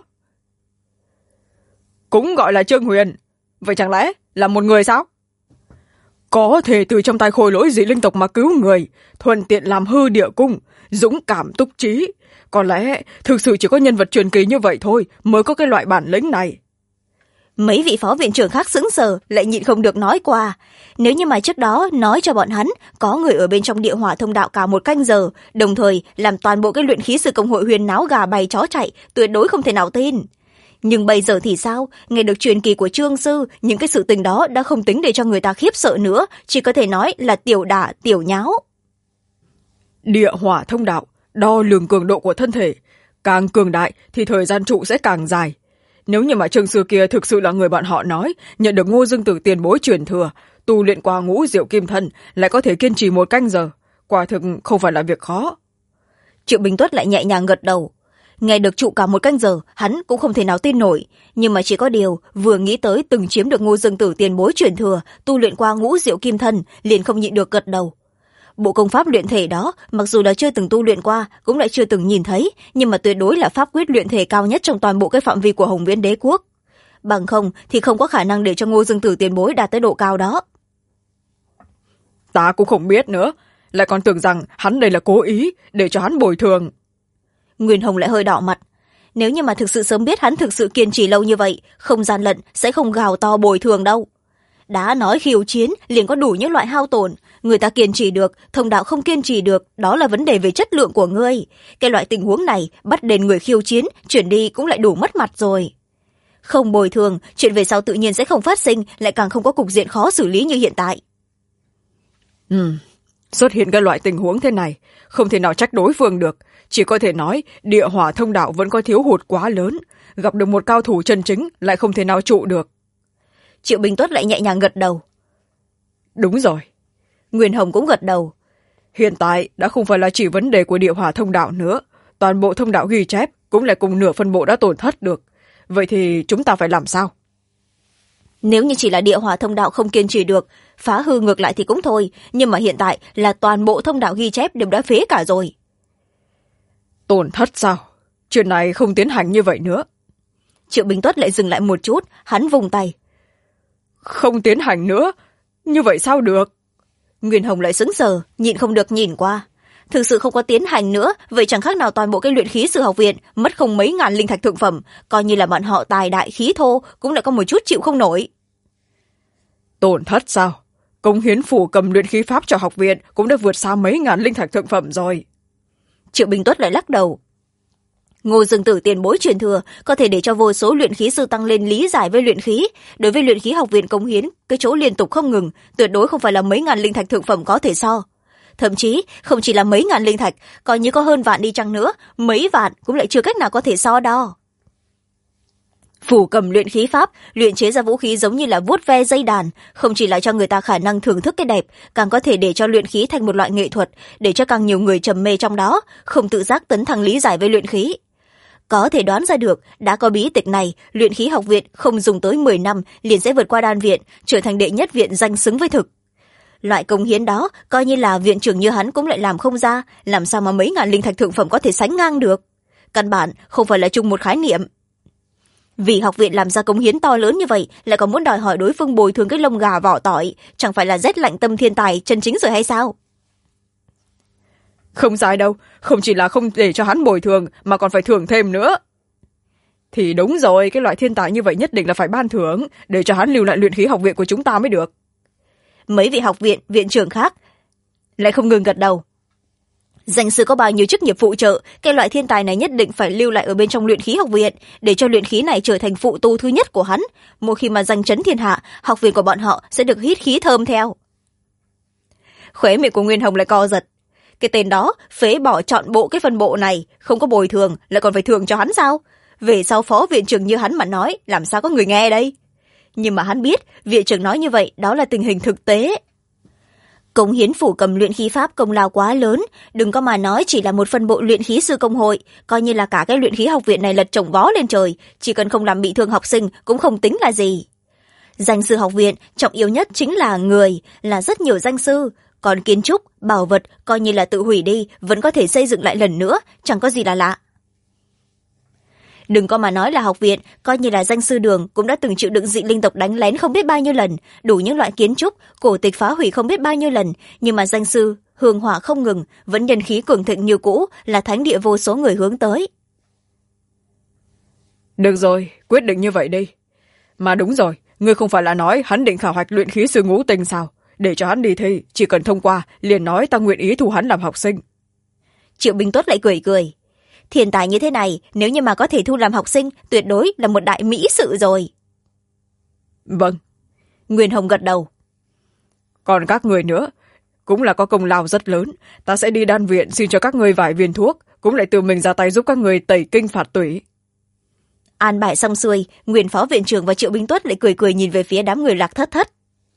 Cũng gọi là Trương Huyền. Vậy chẳng lẽ là một người sao? Có thể từ trong tay khôi lỗi dị linh tộc mà cứu người, thuận tiện làm hư địa cung, dũng cảm túc trí. Có lẽ thực sự chỉ có nhân vật truyền kỳ như vậy thôi mới có cái loại bản lĩnh này. Mấy vị phó viện trưởng khác sững sờ, lại nhịn không được nói qua. Nếu như mà trước đó nói cho bọn hắn có người ở bên trong địa hỏa thông đạo cả 1 canh giờ, đồng thời làm toàn bộ cái luyện khí sư công hội huyền náo gà bay chó chạy, tuyệt đối không thể nào tin. Nhưng bây giờ thì sao? Nghe được truyền kỳ của Trương sư, những cái sự tình đó đã không tính để cho người ta khiếp sợ nữa, chỉ có thể nói là tiểu đả tiểu nháo. Địa hỏa thông đạo đo lường cường độ của thân thể, càng cường đại thì thời gian trụ sẽ càng dài. Nếu như mà Trương sư kia thực sự là người bọn họ nói, nhận được Ngô Dương Tử tiền bối truyền thừa, tu luyện qua ngũ diệu kim thân, lại có thể kiên trì 1 canh giờ, quả thực không phải là việc khó. Triệu Bình Tuất lại nhẹ nhàng gật đầu. Nghe được trụ cả 1 canh giờ, hắn cũng không thể nào tin nổi, nhưng mà chỉ có điều vừa nghĩ tới từng chiếm được Ngô Dương Tử tiền bối truyền thừa, tu luyện qua ngũ diệu kim thân, liền không nhịn được gật đầu. Bộ công pháp luyện thể đó, mặc dù là chưa từng tu luyện qua, cũng lại chưa từng nhìn thấy, nhưng mà tuyệt đối là pháp quyết luyện thể cao nhất trong toàn bộ cái phạm vi của Hồng Viễn Đế quốc. Bằng không thì không có khả năng để cho Ngô Dương Tử tiền bối đạt tới độ cao đó. Ta cũng không biết nữa, lại còn tưởng rằng hắn đây là cố ý để cho hắn bồi thường. Nguyên Hồng lại hơi đỏ mặt. Nếu như mà thực sự sớm biết hắn thực sự kiên trì lâu như vậy, không gian lận sẽ không gào to bồi thường đâu. Đã nói khiêu chiến liền có đủ những loại hao tổn, người ta kiên trì được, thông đạo không kiên trì được, đó là vấn đề về chất lượng của ngươi. Cái loại tình huống này bắt đền người khiêu chiến chuyển đi cũng lại đủ mất mặt rồi. Không bồi thường, chuyện về sau tự nhiên sẽ không phát sinh, lại càng không có cục diện khó xử lý như hiện tại. Xuất hiện cái loại tình huống thế này, không thể nào trách đối phương được, chỉ có thể nói địa hỏa thông đạo vẫn có thiếu hụt quá lớn, gặp được một cao thủ chân chính lại không thể nào trụ được. Triệu Bình Tuất lại nhẹ nhàng gật đầu. Đúng rồi. Nguyên Hồng cũng gật đầu. Hiện tại đã không phải là chỉ vấn đề của địa hỏa thông đạo nữa, toàn bộ thông đạo ghi chép cũng lại cùng nửa phân bộ đã tổn thất được. Vậy thì chúng ta phải làm sao? Nếu như chỉ là địa hỏa thông đạo không kiên trì được, phá hư ngược lại thì cũng thôi, nhưng mà hiện tại là toàn bộ thông đạo ghi chép đều đã phế cả rồi. Tổn thất sao? Chuyện này không tiến hành như vậy nữa. Triệu Bình Tuất lại dừng lại một chút, hắn vùng tay. Không tiến hành nữa? Như vậy sao được? Nguyên Hồng lại sững sờ, nhịn không được nhìn qua. Thực sự không có tiến hành nữa, vậy chẳng khác nào toàn bộ cái luyện khí sư học viện mất không mấy ngàn linh thạch thượng phẩm, coi như là bọn họ tài đại khí thô cũng lại có một chút chịu không nổi. Tổn thất sao? Cống hiến phủ cầm luyện khí pháp cho học viện cũng đã vượt xa mấy ngàn linh thạch thượng phẩm rồi. Triệu Bình Tuất lại lắc đầu. Ngô Dương Tử tiền bối truyền thừa có thể để cho vô số luyện khí sư tăng lên lý giải với luyện khí, đối với luyện khí học viện cống hiến cái chỗ liên tục không ngừng, tuyệt đối không phải là mấy ngàn linh thạch thượng phẩm có thể so. Thậm chí không chỉ là mấy ngàn linh thạch, coi như có hơn vạn đi chăng nữa, mấy vạn cũng lại chưa cách nào có thể so đo. Phủ cầm luyện khí pháp, luyện chế ra vũ khí giống như là vuốt ve dây đàn, không chỉ là cho người ta khả năng thưởng thức cái đẹp, càng có thể để cho luyện khí thành một loại nghệ thuật, để cho càng nhiều người trầm mê trong đó, không tự giác tấn thăng lý giải với luyện khí. Có thể đoán ra được, đã có bí tịch này, luyện khí học viện không dùng tới 10 năm liền sẽ vượt qua đan viện, trở thành đệ nhất viện danh xứng với thực. Loại cống hiến đó, coi như là viện trưởng như hắn cũng lại làm không ra, làm sao mà mấy ngàn linh thạch thượng phẩm có thể sánh ngang được. Căn bản không phải là chung một khái niệm. Vì học viện làm ra cống hiến to lớn như vậy, lại còn muốn đòi hỏi đối phương bồi thường cái lông gà vỏ tỏi, chẳng phải là rét lạnh tâm thiên tài chân chính rồi hay sao? Không sai đâu, không chỉ là không để cho hắn bồi thường mà còn phải thưởng thêm nữa. Thì đúng rồi, cái loại thiên tài như vậy nhất định là phải ban thưởng, để cho hắn lưu lại luyện khí học viện của chúng ta mới được. Mấy vị học viện, viện trưởng khác lại không ngừng gật đầu. Danh sư có bao nhiêu chức nghiệp phụ trợ, cái loại thiên tài này nhất định phải lưu lại ở bên trong luyện khí học viện, để cho luyện khí này trở thành phụ tu thứ nhất của hắn. Một khi mà danh chấn thiên hạ, học viện của bọn họ sẽ được hít khí thơm theo. Khóe miệng của Nguyên Hồng lại co giật. Cái tên đó phế bỏ trọn bộ cái phân bộ này, không có bồi thường lại còn phải thưởng cho hắn sao? Về sau phó viện trưởng như hắn mà nói, làm sao có người nghe đây? Nhưng mà hắn biết viện trưởng nói như vậy đó là tình hình thực tế. Cống hiến phủ cầm luyện khí pháp công lao quá lớn, đừng có mà nói chỉ là một phân bộ luyện khí sư công hội, coi như là cả cái luyện khí học viện này lật chồng vó lên trời, chỉ cần không làm bị thương học sinh cũng không tính là gì. Danh sư học viện trọng yếu nhất chính là người, là rất nhiều danh sư, còn kiến trúc, bảo vật coi như là tự hủy đi vẫn có thể xây dựng lại lần nữa, chẳng có gì là lạ. Đừng có mà nói là học viện, coi như là danh sư đường cũng đã từng chịu đựng dị linh tộc đánh lén không biết bao nhiêu lần, đủ những loại kiến trúc, cổ tịch phá hủy không biết bao nhiêu lần, nhưng mà danh sư hương hỏa không ngừng, vẫn nhân khí cường thịnh như cũ, là thánh địa vô số người hướng tới. Được rồi, quyết định như vậy đi. Mà đúng rồi, ngươi không phải là nói hắn định khảo hạch luyện khí sư ngũ tinh sao? Để cho hắn đi thi, chỉ cần thông qua liền nói ta nguyện ý thu hắn làm học sinh. Triệu Bình Tuất lại cười cười. Thiên tài như thế này, nếu như mà có thể thu làm học sinh, tuyệt đối là một đại mỹ sự rồi. Vâng. Nguyên Hồng gật đầu. Còn các người nữa, cũng là có công lao rất lớn. Ta sẽ đi đan viện xin cho các người vài viên thuốc, cũng lại tự mình ra tay giúp các người tẩy kinh phạt tủy. An bài xong xuôi, Nguyên phó viện trưởng và Triệu Bình Tuất lại cười cười nhìn về phía đám người Lạc Thất Thất.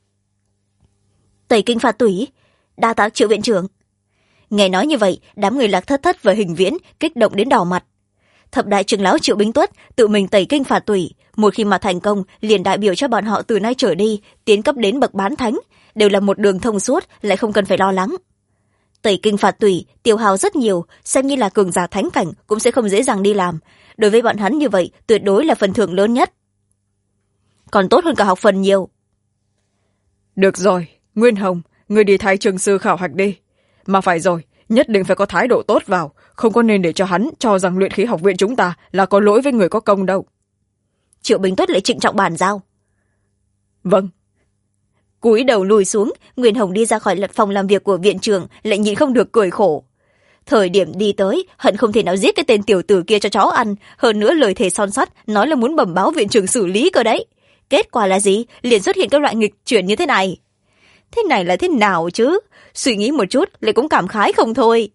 Tẩy kinh phạt tủy, đa tạ Triệu viện trưởng. Nghe nói như vậy, đám người Lạc Thất Thất và Hình Viễn kích động đến đỏ mặt. Thập đại trưởng lão Triệu Bính Tuất tự mình tẩy kinh phạt tủy, một khi mà thành công liền đại biểu cho bọn họ từ nay trở đi tiến cấp đến bậc bán thánh, đều là một đường thông suốt, lại không cần phải lo lắng. Tẩy kinh phạt tủy tiêu hao rất nhiều, xem như là cường giả thánh cảnh cũng sẽ không dễ dàng đi làm. Đối với bọn hắn như vậy tuyệt đối là phần thưởng lớn nhất, còn tốt hơn cả học phần nhiều. Được rồi, Nguyên Hồng, người đi thay trường sư khảo hạch đi. Mà phải rồi, nhất định phải có thái độ tốt vào, không có nên để cho hắn cho rằng luyện khí học viện chúng ta là có lỗi với người có công đâu. Triệu Bình Tuất lại trịnh trọng bàn giao. Vâng. Cúi đầu lùi xuống, Nguyên Hồng đi ra khỏi phòng làm việc của viện trưởng, lại nhịn không được cười khổ. Thời điểm đi tới, hận không thể nào giết cái tên tiểu tử kia cho chó ăn, hơn nữa lời thề son sắt nói là muốn bẩm báo viện trưởng xử lý cơ đấy. Kết quả là gì? Liền xuất hiện cái loại nghịch chuyển như thế này. Thế này là thế nào chứ? Suy nghĩ một chút lại cũng cảm khái không thôi.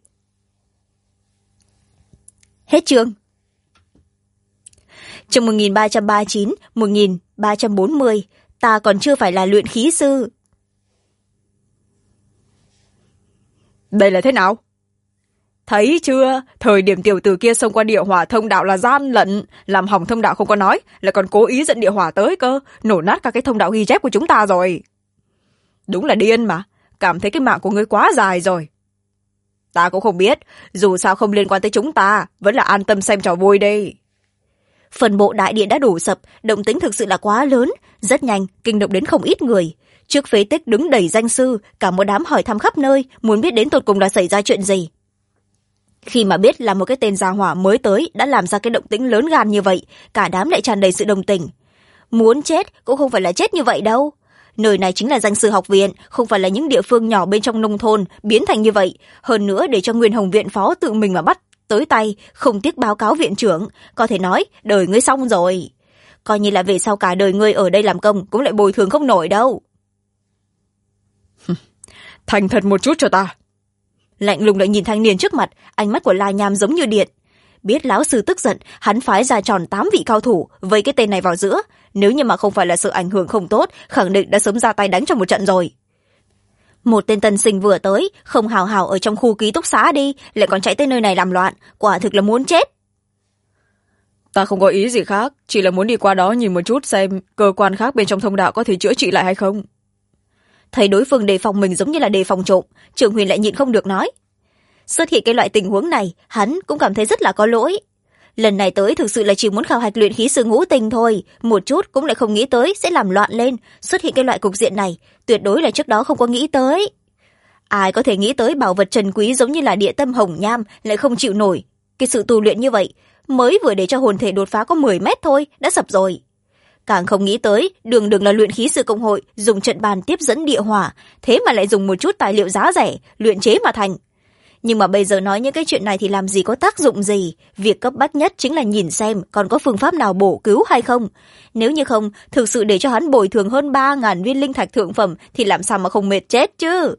Hết chương. Chương 1339, 1340, ta còn chưa phải là luyện khí sư. Đây là thế nào? Thấy chưa? Thời điểm tiểu tử kia xông qua địa hỏa thông đạo là gian lận, làm hỏng thông đạo không có nói, lại còn cố ý dẫn địa hỏa tới cơ, nổ nát cả cái thông đạo ghi chép của chúng ta rồi. Đúng là điên mà, cảm thấy cái mạng của ngươi quá dài rồi. Ta cũng không biết, dù sao không liên quan tới chúng ta, vẫn là an tâm xem trò vui đi. Phần bộ đại điện đã đổ sập, động tĩnh thực sự là quá lớn, rất nhanh kinh động đến không ít người. Trước phế tích đứng đầy danh sư, cả một đám hỏi thăm khắp nơi, muốn biết đến tột cùng là xảy ra chuyện gì. Khi mà biết là một cái tên gia hỏa mới tới đã làm ra cái động tĩnh lớn gan như vậy, cả đám lại tràn đầy sự đồng tình. Muốn chết cũng không phải là chết như vậy đâu. Nơi này chính là danh sư học viện, không phải là những địa phương nhỏ bên trong nông thôn biến thành như vậy. Hơn nữa để cho Nguyên Hồng viện phó tự mình mà bắt tới tay, không tiếc báo cáo viện trưởng, có thể nói đời ngươi xong rồi. Coi như là về sau cả đời ngươi ở đây làm công cũng lại bồi thường không nổi đâu. Thành thật một chút cho ta. Lạnh lùng lại nhìn thanh niên trước mặt, ánh mắt của La Nham giống như điện. Biết lão sư tức giận, hắn phái ra tròn 8 vị cao thủ vây cái tên này vào giữa, nếu như mà không phải là sự ảnh hưởng không tốt, khẳng định đã sớm ra tay đánh trong một trận rồi. Một tên tân sinh vừa tới, không hào hào ở trong khu ký túc xá đi, lại còn chạy tới nơi này làm loạn, quả thực là muốn chết. Ta không có ý gì khác, chỉ là muốn đi qua đó nhìn một chút xem cơ quan khác bên trong thông đạo có thể chữa trị lại hay không. Thấy đối phương đề phòng mình giống như là đề phòng trộm, Trường Huyền lại nhịn không được nói. Xuất hiện cái loại tình huống này, hắn cũng cảm thấy rất là có lỗi. Lần này tới thực sự là chỉ muốn khảo hạch luyện khí sư ngũ tinh thôi, một chút cũng lại không nghĩ tới sẽ làm loạn lên, xuất hiện cái loại cục diện này, tuyệt đối là trước đó không có nghĩ tới. Ai có thể nghĩ tới bảo vật trần quý giống như là địa tâm hồng nham lại không chịu nổi. Cái sự tu luyện như vậy, mới vừa để cho hồn thể đột phá có 10 mét thôi, đã sập rồi. Càng không nghĩ tới, đường đường là luyện khí sư công hội, dùng trận bàn tiếp dẫn địa hỏa, thế mà lại dùng một chút tài liệu giá rẻ, luyện chế mà thành. Nhưng mà bây giờ nói những cái chuyện này thì làm gì có tác dụng gì, việc cấp bách nhất chính là nhìn xem còn có phương pháp nào bổ cứu hay không. Nếu như không, thực sự để cho hắn bồi thường hơn 3.000 viên linh thạch thượng phẩm thì làm sao mà không mệt chết chứ.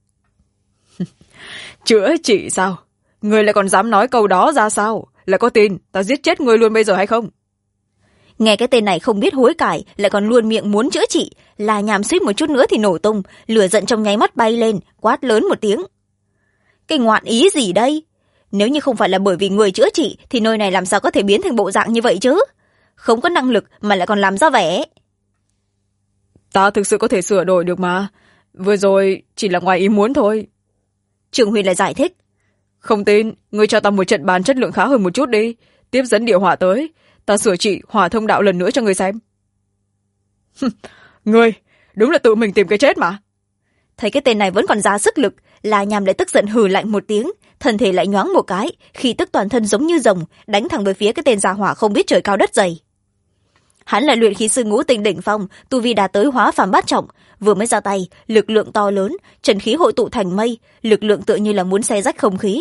Chữa trị sao? Người lại còn dám nói câu đó ra sao? Là có tin ta giết chết người luôn bây giờ hay không? Nghe cái tên này không biết hối cải, lại còn luôn miệng muốn chữa trị, là nhàm suýt một chút nữa thì nổ tung, lửa giận trong nháy mắt bay lên, quát lớn một tiếng. Cái ngoạn ý gì đây? Nếu như không phải là bởi vì người chữa trị thì nơi này làm sao có thể biến thành bộ dạng như vậy chứ? Không có năng lực mà lại còn làm ra vẻ. Ta thực sự có thể sửa đổi được mà. Vừa rồi chỉ là ngoài ý muốn thôi. Trường Huyền lại giải thích. Không tin, ngươi cho ta một trận bàn chất lượng khá hơn một chút đi. Tiếp dẫn địa hỏa tới, ta sửa trị hỏa thông đạo lần nữa cho ngươi xem. Ngươi, đúng là tự mình tìm cái chết mà. Thấy cái tên này vẫn còn ra sức lực, là nhàm lại tức giận hừ lạnh một tiếng, thân thể lại nhoáng một cái, khi tức toàn thân giống như rồng, đánh thẳng về phía cái tên gia hỏa không biết trời cao đất dày. Hắn là luyện khí sư ngũ tinh đỉnh phong, tu vi đạt tới hóa phàm bát trọng, vừa mới ra tay, lực lượng to lớn, trần khí hội tụ thành mây, lực lượng tựa như là muốn xé rách không khí.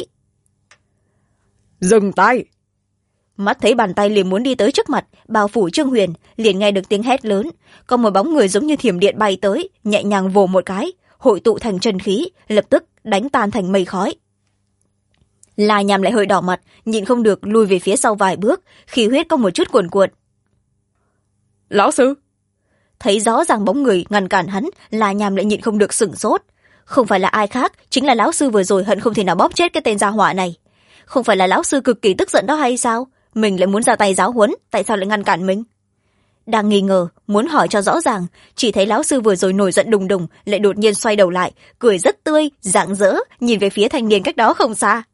Dừng tay! Mắt thấy bàn tay liền muốn đi tới trước mặt, bao phủ Trương Huyền, liền nghe được tiếng hét lớn, có một bóng người giống như thiểm điện bay tới, nhẹ nhàng vồ một cái, hội tụ thành trần khí, lập tức đánh tan thành mây khói. La Nham lại hơi đỏ mặt, nhịn không được lùi về phía sau vài bước, khí huyết có một chút cuồn cuộn. Lão sư! Thấy rõ ràng bóng người ngăn cản hắn, La Nham lại nhịn không được sửng sốt. Không phải là ai khác, chính là lão sư vừa rồi hận không thể nào bóp chết cái tên gia hỏa này. Không phải là lão sư cực kỳ tức giận đó hay sao? Mình lại muốn ra tay giáo huấn, tại sao lại ngăn cản mình? Đang nghi ngờ, muốn hỏi cho rõ ràng, chỉ thấy lão sư vừa rồi nổi giận đùng đùng, lại đột nhiên xoay đầu lại, cười rất tươi, rạng rỡ, nhìn về phía thanh niên cách đó không xa.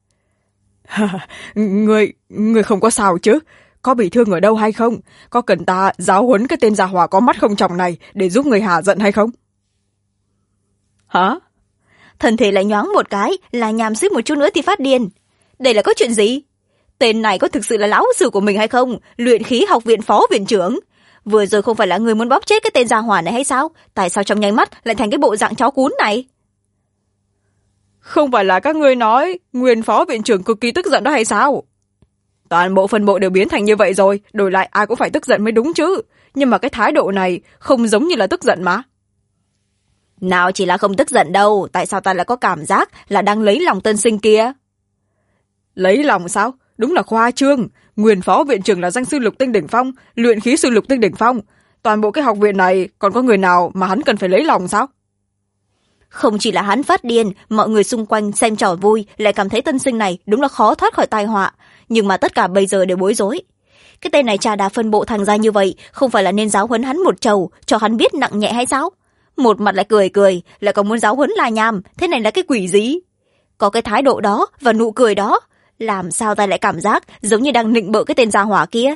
Người không có sao chứ? Có bị thương ở đâu hay không? Có cần ta giáo huấn cái tên gia hỏa có mắt không tròng này để giúp người hạ giận hay không? Hả? Thân thể lại nhoáng một cái, là nhàm suýt một chút nữa thì phát điên. Đây là có chuyện gì? Tên này có thực sự là lão sư của mình hay không? Luyện khí học viện phó viện trưởng. Vừa rồi không phải là người muốn bóp chết cái tên gia hỏa này hay sao? Tại sao trong nháy mắt lại thành cái bộ dạng chó cún này? Không phải là các ngươi nói nguyên phó viện trưởng cực kỳ tức giận đó hay sao? Toàn bộ phân bộ đều biến thành như vậy rồi, đổi lại ai cũng phải tức giận mới đúng chứ. Nhưng mà cái thái độ này không giống như là tức giận mà. Nào chỉ là không tức giận đâu, tại sao ta lại có cảm giác là đang lấy lòng tân sinh kia? Lấy lòng sao? Đúng là khoa trương. Nguyên phó viện trưởng là danh sư lục tinh đỉnh phong, luyện khí sư lục tinh đỉnh phong. Toàn bộ cái học viện này còn có người nào mà hắn cần phải lấy lòng sao? Không chỉ là hắn phát điên, mọi người xung quanh xem trò vui lại cảm thấy tân sinh này đúng là khó thoát khỏi tai họa. Nhưng mà tất cả bây giờ đều bối rối. Cái tên này trà đá phân bộ thành ra như vậy, không phải là nên giáo huấn hắn một trầu, cho hắn biết nặng nhẹ hay sao? Một mặt lại cười cười, lại còn muốn giáo huấn La Nham, thế này là cái quỷ gì? Có cái thái độ đó và nụ cười đó, làm sao ta lại cảm giác giống như đang nịnh bợ cái tên gia hỏa kia?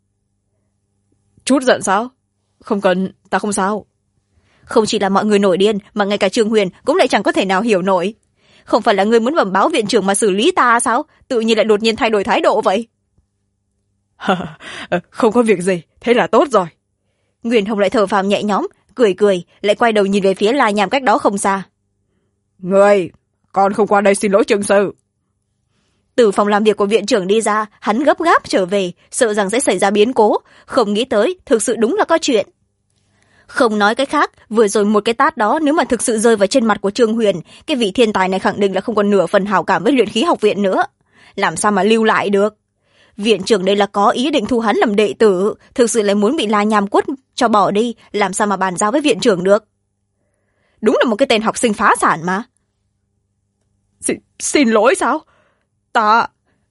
Chút giận sao? Không cần, ta không sao. Không chỉ là mọi người nổi điên, mà ngay cả Trương Huyền cũng lại chẳng có thể nào hiểu nổi. Không phải là người muốn bẩm báo viện trưởng mà xử lý ta sao? Tự nhiên lại đột nhiên thay đổi thái độ vậy? Không có việc gì, thế là tốt rồi. Nguyên Hồng lại thở phào nhẹ nhõm, cười cười, lại quay đầu nhìn về phía La Nham cách đó không xa. Người, con không qua đây xin lỗi Trương sư. Từ phòng làm việc của viện trưởng đi ra, hắn gấp gáp trở về, sợ rằng sẽ xảy ra biến cố, không nghĩ tới, thực sự đúng là có chuyện. Không nói cái khác, vừa rồi một cái tát đó nếu mà thực sự rơi vào trên mặt của Trương Huyền, cái vị thiên tài này khẳng định là không còn nửa phần hảo cảm với luyện khí học viện nữa. Làm sao mà lưu lại được? Viện trưởng đây là có ý định thu hắn làm đệ tử, thực sự lại muốn bị La Nham quất cho bỏ đi, làm sao mà bàn giao với viện trưởng được? Đúng là một cái tên học sinh phá sản mà. Xin lỗi sao? Ta...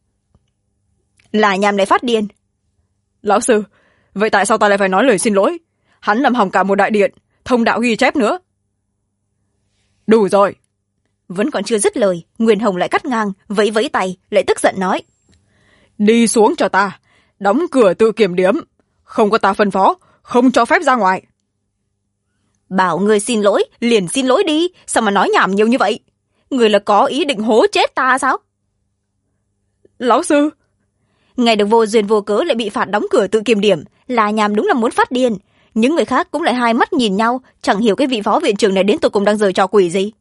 La Nham lại phát điên. Lão sư, vậy tại sao ta lại phải nói lời xin lỗi? Hắn làm hỏng cả một đại điện, thông đạo ghi chép nữa. Đủ rồi. Vẫn còn chưa dứt lời, Nguyên Hồng lại cắt ngang, vẫy vẫy tay, lại tức giận nói. Đi xuống cho ta, đóng cửa tự kiểm điểm. Không có ta phân phó, không cho phép ra ngoài. Bảo người xin lỗi, liền xin lỗi đi, sao mà nói nhảm nhiều như vậy? Người là có ý định hố chết ta sao? Lão sư. Ngày được vô duyên vô cớ lại bị phạt đóng cửa tự kiểm điểm, La Nham đúng là muốn phát điên. Những người khác cũng lại hai mắt nhìn nhau, chẳng hiểu cái vị phó viện trưởng này đến tụi cùng đang giở trò quỷ gì.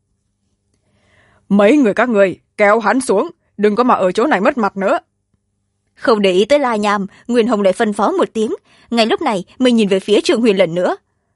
Mấy người các người kéo hắn xuống, đừng có mà ở chỗ này mất mặt nữa. Không để ý tới La Nham, Nguyên Hồng lại phân phó một tiếng. Ngay lúc này mình nhìn về phía Trương Huyền lần nữa.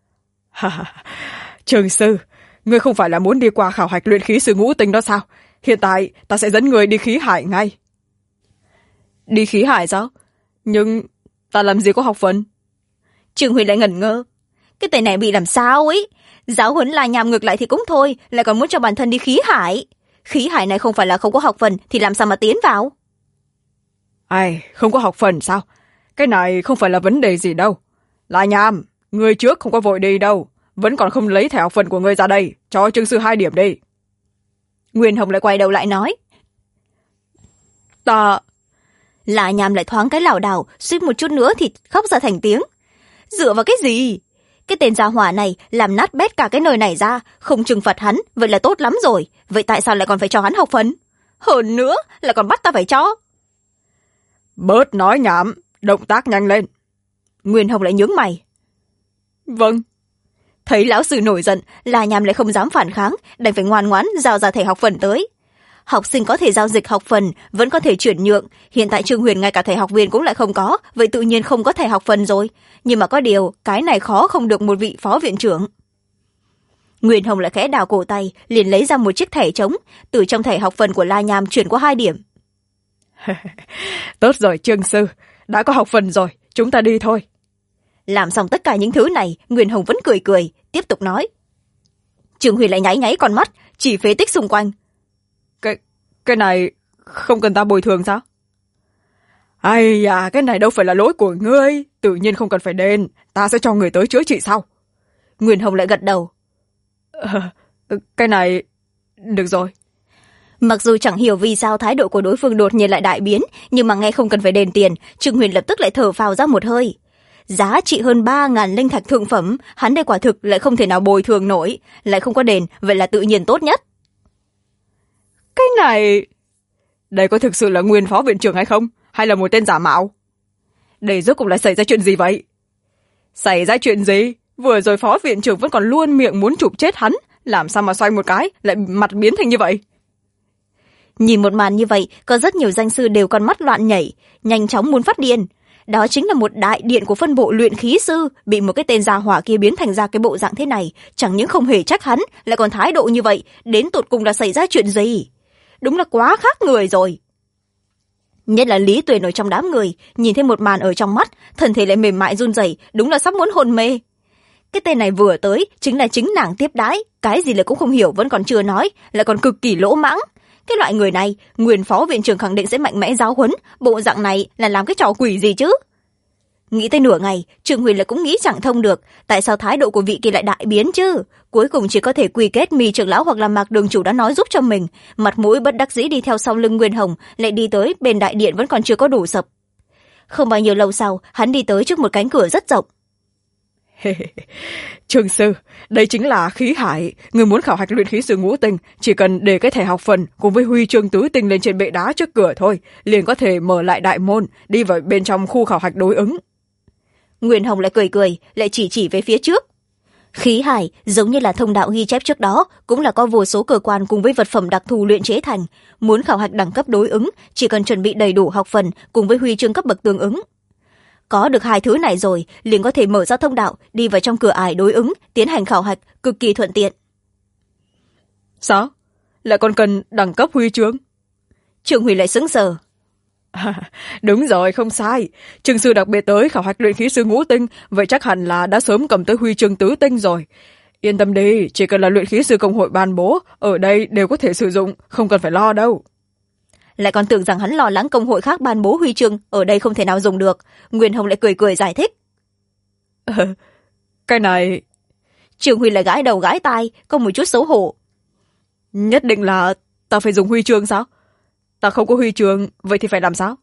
Trương sư, ngươi không phải là muốn đi qua khảo hạch luyện khí sư ngũ tinh đó sao? Hiện tại ta sẽ dẫn người đi khí hải ngay. Đi khí hải sao? Nhưng ta làm gì có học phần. Trương Huyền lại ngẩn ngơ. Cái tên này bị làm sao ấy? Giáo huấn La Nham ngược lại thì cũng thôi, lại còn muốn cho bản thân đi khí hải. Khí hải này không phải là không có học phần thì làm sao mà tiến vào? Ai, không có học phần sao? Cái này không phải là vấn đề gì đâu. La Nham, người trước không có vội đi đâu, vẫn còn không lấy thẻ học phần của người ra đây, cho Trương sư 2 điểm đi. Nguyên Hồng lại quay đầu lại nói. Ta... La Nham lại thoáng cái lảo đảo, suýt một chút nữa thì khóc ra thành tiếng. Dựa vào cái gì? Cái tên gia hỏa này làm nát bét cả cái nơi này ra, không trừng phạt hắn, vậy là tốt lắm rồi. Vậy tại sao lại còn phải cho hắn học phần? Hơn nữa là còn bắt ta phải cho. Bớt nói nhảm, động tác nhanh lên. Nguyên Hồng lại nhướng mày. Vâng. Thấy lão sư nổi giận, La Nham lại không dám phản kháng, đành phải ngoan ngoãn giao ra thẻ học phần tới. Học sinh có thể giao dịch học phần, vẫn có thể chuyển nhượng. Hiện tại Trương Huyền ngay cả thẻ học viên cũng lại không có, vậy tự nhiên không có thẻ học phần rồi. Nhưng mà có điều, cái này khó không được một vị phó viện trưởng. Nguyên Hồng lại khẽ đào cổ tay, liền lấy ra một chiếc thẻ trống, từ trong thẻ học phần của La Nham chuyển qua 2 điểm. Tốt rồi Trương sư, đã có học phần rồi, chúng ta đi thôi. Làm xong tất cả những thứ này, Nguyên Hồng vẫn cười cười, tiếp tục nói. Trương Huyền lại nháy nháy con mắt, chỉ phế tích xung quanh. Cái này không cần ta bồi thường sao? Ai da, cái này đâu phải là lỗi của ngươi, tự nhiên không cần phải đền, ta sẽ cho người tới chữa trị sau. Nguyên Hồng lại gật đầu. Cái này... được rồi. Mặc dù chẳng hiểu vì sao thái độ của đối phương đột nhiên lại đại biến, nhưng mà nghe không cần phải đền tiền, Trương Huyền lập tức lại thở phào ra một hơi. Giá trị hơn 3.000 linh thạch thượng phẩm, hắn đây quả thực lại không thể nào bồi thường nổi, lại không có đền, vậy là tự nhiên tốt nhất. Cái này... đây có thực sự là nguyên phó viện trưởng hay không? Hay là một tên giả mạo? Đây rốt cuộc là xảy ra chuyện gì vậy? Xảy ra chuyện gì? Vừa rồi phó viện trưởng vẫn còn luôn miệng muốn chụp chết hắn, làm sao mà xoay một cái lại mặt biến thành như vậy? Nhìn một màn như vậy, có rất nhiều danh sư đều con mắt loạn nhảy, nhanh chóng muốn phát điên. Đó chính là một đại điện của phân bộ luyện khí sư bị một cái tên gia hỏa kia biến thành ra cái bộ dạng thế này, chẳng những không hề trách hắn, lại còn thái độ như vậy, đến tột cùng là xảy ra chuyện gì? Đúng là quá khác người rồi. Nhất là Lý Tuyền ở trong đám người, nhìn thấy một màn ở trong mắt, thân thể lại mềm mại run rẩy, đúng là sắp muốn hôn mê. Cái tên này vừa tới chính là chính nàng tiếp đãi, cái gì là cũng không hiểu, vẫn còn chưa nói, lại còn cực kỳ lỗ mãng. Cái loại người này, nguyên phó viện trưởng khẳng định sẽ mạnh mẽ giáo huấn, bộ dạng này là làm cái trò quỷ gì chứ? Nghĩ tới nửa ngày, Trương Huyền lại cũng nghĩ chẳng thông được, tại sao thái độ của vị kia lại đại biến chứ? Cuối cùng chỉ có thể quy kết Mi trưởng lão hoặc là Mạc đường chủ đã nói giúp cho mình, mặt mũi bất đắc dĩ đi theo sau lưng Nguyên Hồng, lại đi tới bên đại điện vẫn còn chưa có đủ sập. Không bao nhiêu lâu sau, hắn đi tới trước một cánh cửa rất rộng. Trương sư, đây chính là khí hải. Người muốn khảo hạch luyện khí sư ngũ tinh, chỉ cần để cái thẻ học phần cùng với huy chương tứ tinh lên trên bệ đá trước cửa thôi, liền có thể mở lại đại môn, đi vào bên trong khu khảo hạch đối ứng. Nguyên Hồng lại cười cười, lại chỉ về phía trước. Khí hải giống như là thông đạo ghi chép trước đó, cũng là có vô số cơ quan cùng với vật phẩm đặc thù luyện chế thành. Muốn khảo hạch đẳng cấp đối ứng, chỉ cần chuẩn bị đầy đủ học phần cùng với huy chương cấp bậc tương ứng. Có được 2 thứ này rồi, liền có thể mở ra thông đạo, đi vào trong cửa ải đối ứng, tiến hành khảo hạch, cực kỳ thuận tiện. Sao? Lại còn cần đẳng cấp huy chương? Trương Huyền lại sững sờ. Đúng rồi, không sai. Trương sư đặc biệt tới khảo hạch luyện khí sư ngũ tinh, vậy chắc hẳn là đã sớm cầm tới huy chương tứ tinh rồi. Yên tâm đi, chỉ cần là luyện khí sư công hội ban bố, ở đây đều có thể sử dụng, không cần phải lo đâu. Lại còn tưởng rằng hắn lo lắng công hội khác ban bố huy chương, ở đây không thể nào dùng được. Nguyên Hồng lại cười cười giải thích. Cái này... Trương Huy lại gãi đầu gãi tai, có một chút xấu hổ. Nhất định là ta phải dùng huy chương sao? Ta không có huy chương, vậy thì phải làm sao?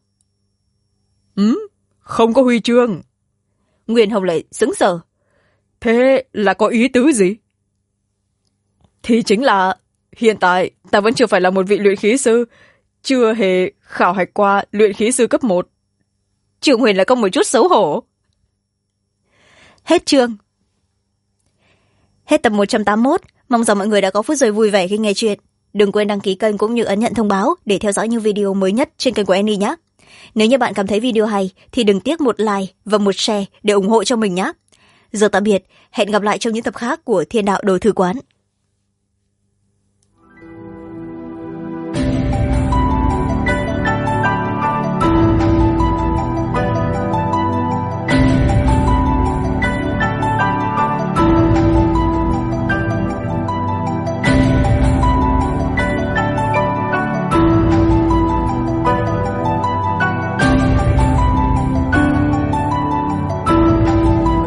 Không có huy chương. Nguyên Hồng lại sững sờ. Thế là có ý tứ gì? Thì chính là hiện tại ta vẫn chưa phải là một vị luyện khí sư, chưa hề khảo hạch qua luyện khí sư cấp 1. Trương Huyền lại có một chút xấu hổ. Hết chương. Hết tập 181, mong rằng mọi người đã có phút giây vui vẻ khi nghe chuyện. Đừng quên đăng ký kênh cũng như ấn nhận thông báo để theo dõi những video mới nhất trên kênh của Annie nhé. Nếu như bạn cảm thấy video hay thì đừng tiếc một like và một share để ủng hộ cho mình nhé. Giờ tạm biệt, hẹn gặp lại trong những tập khác của Thiên Đạo Đồ Thư Quán.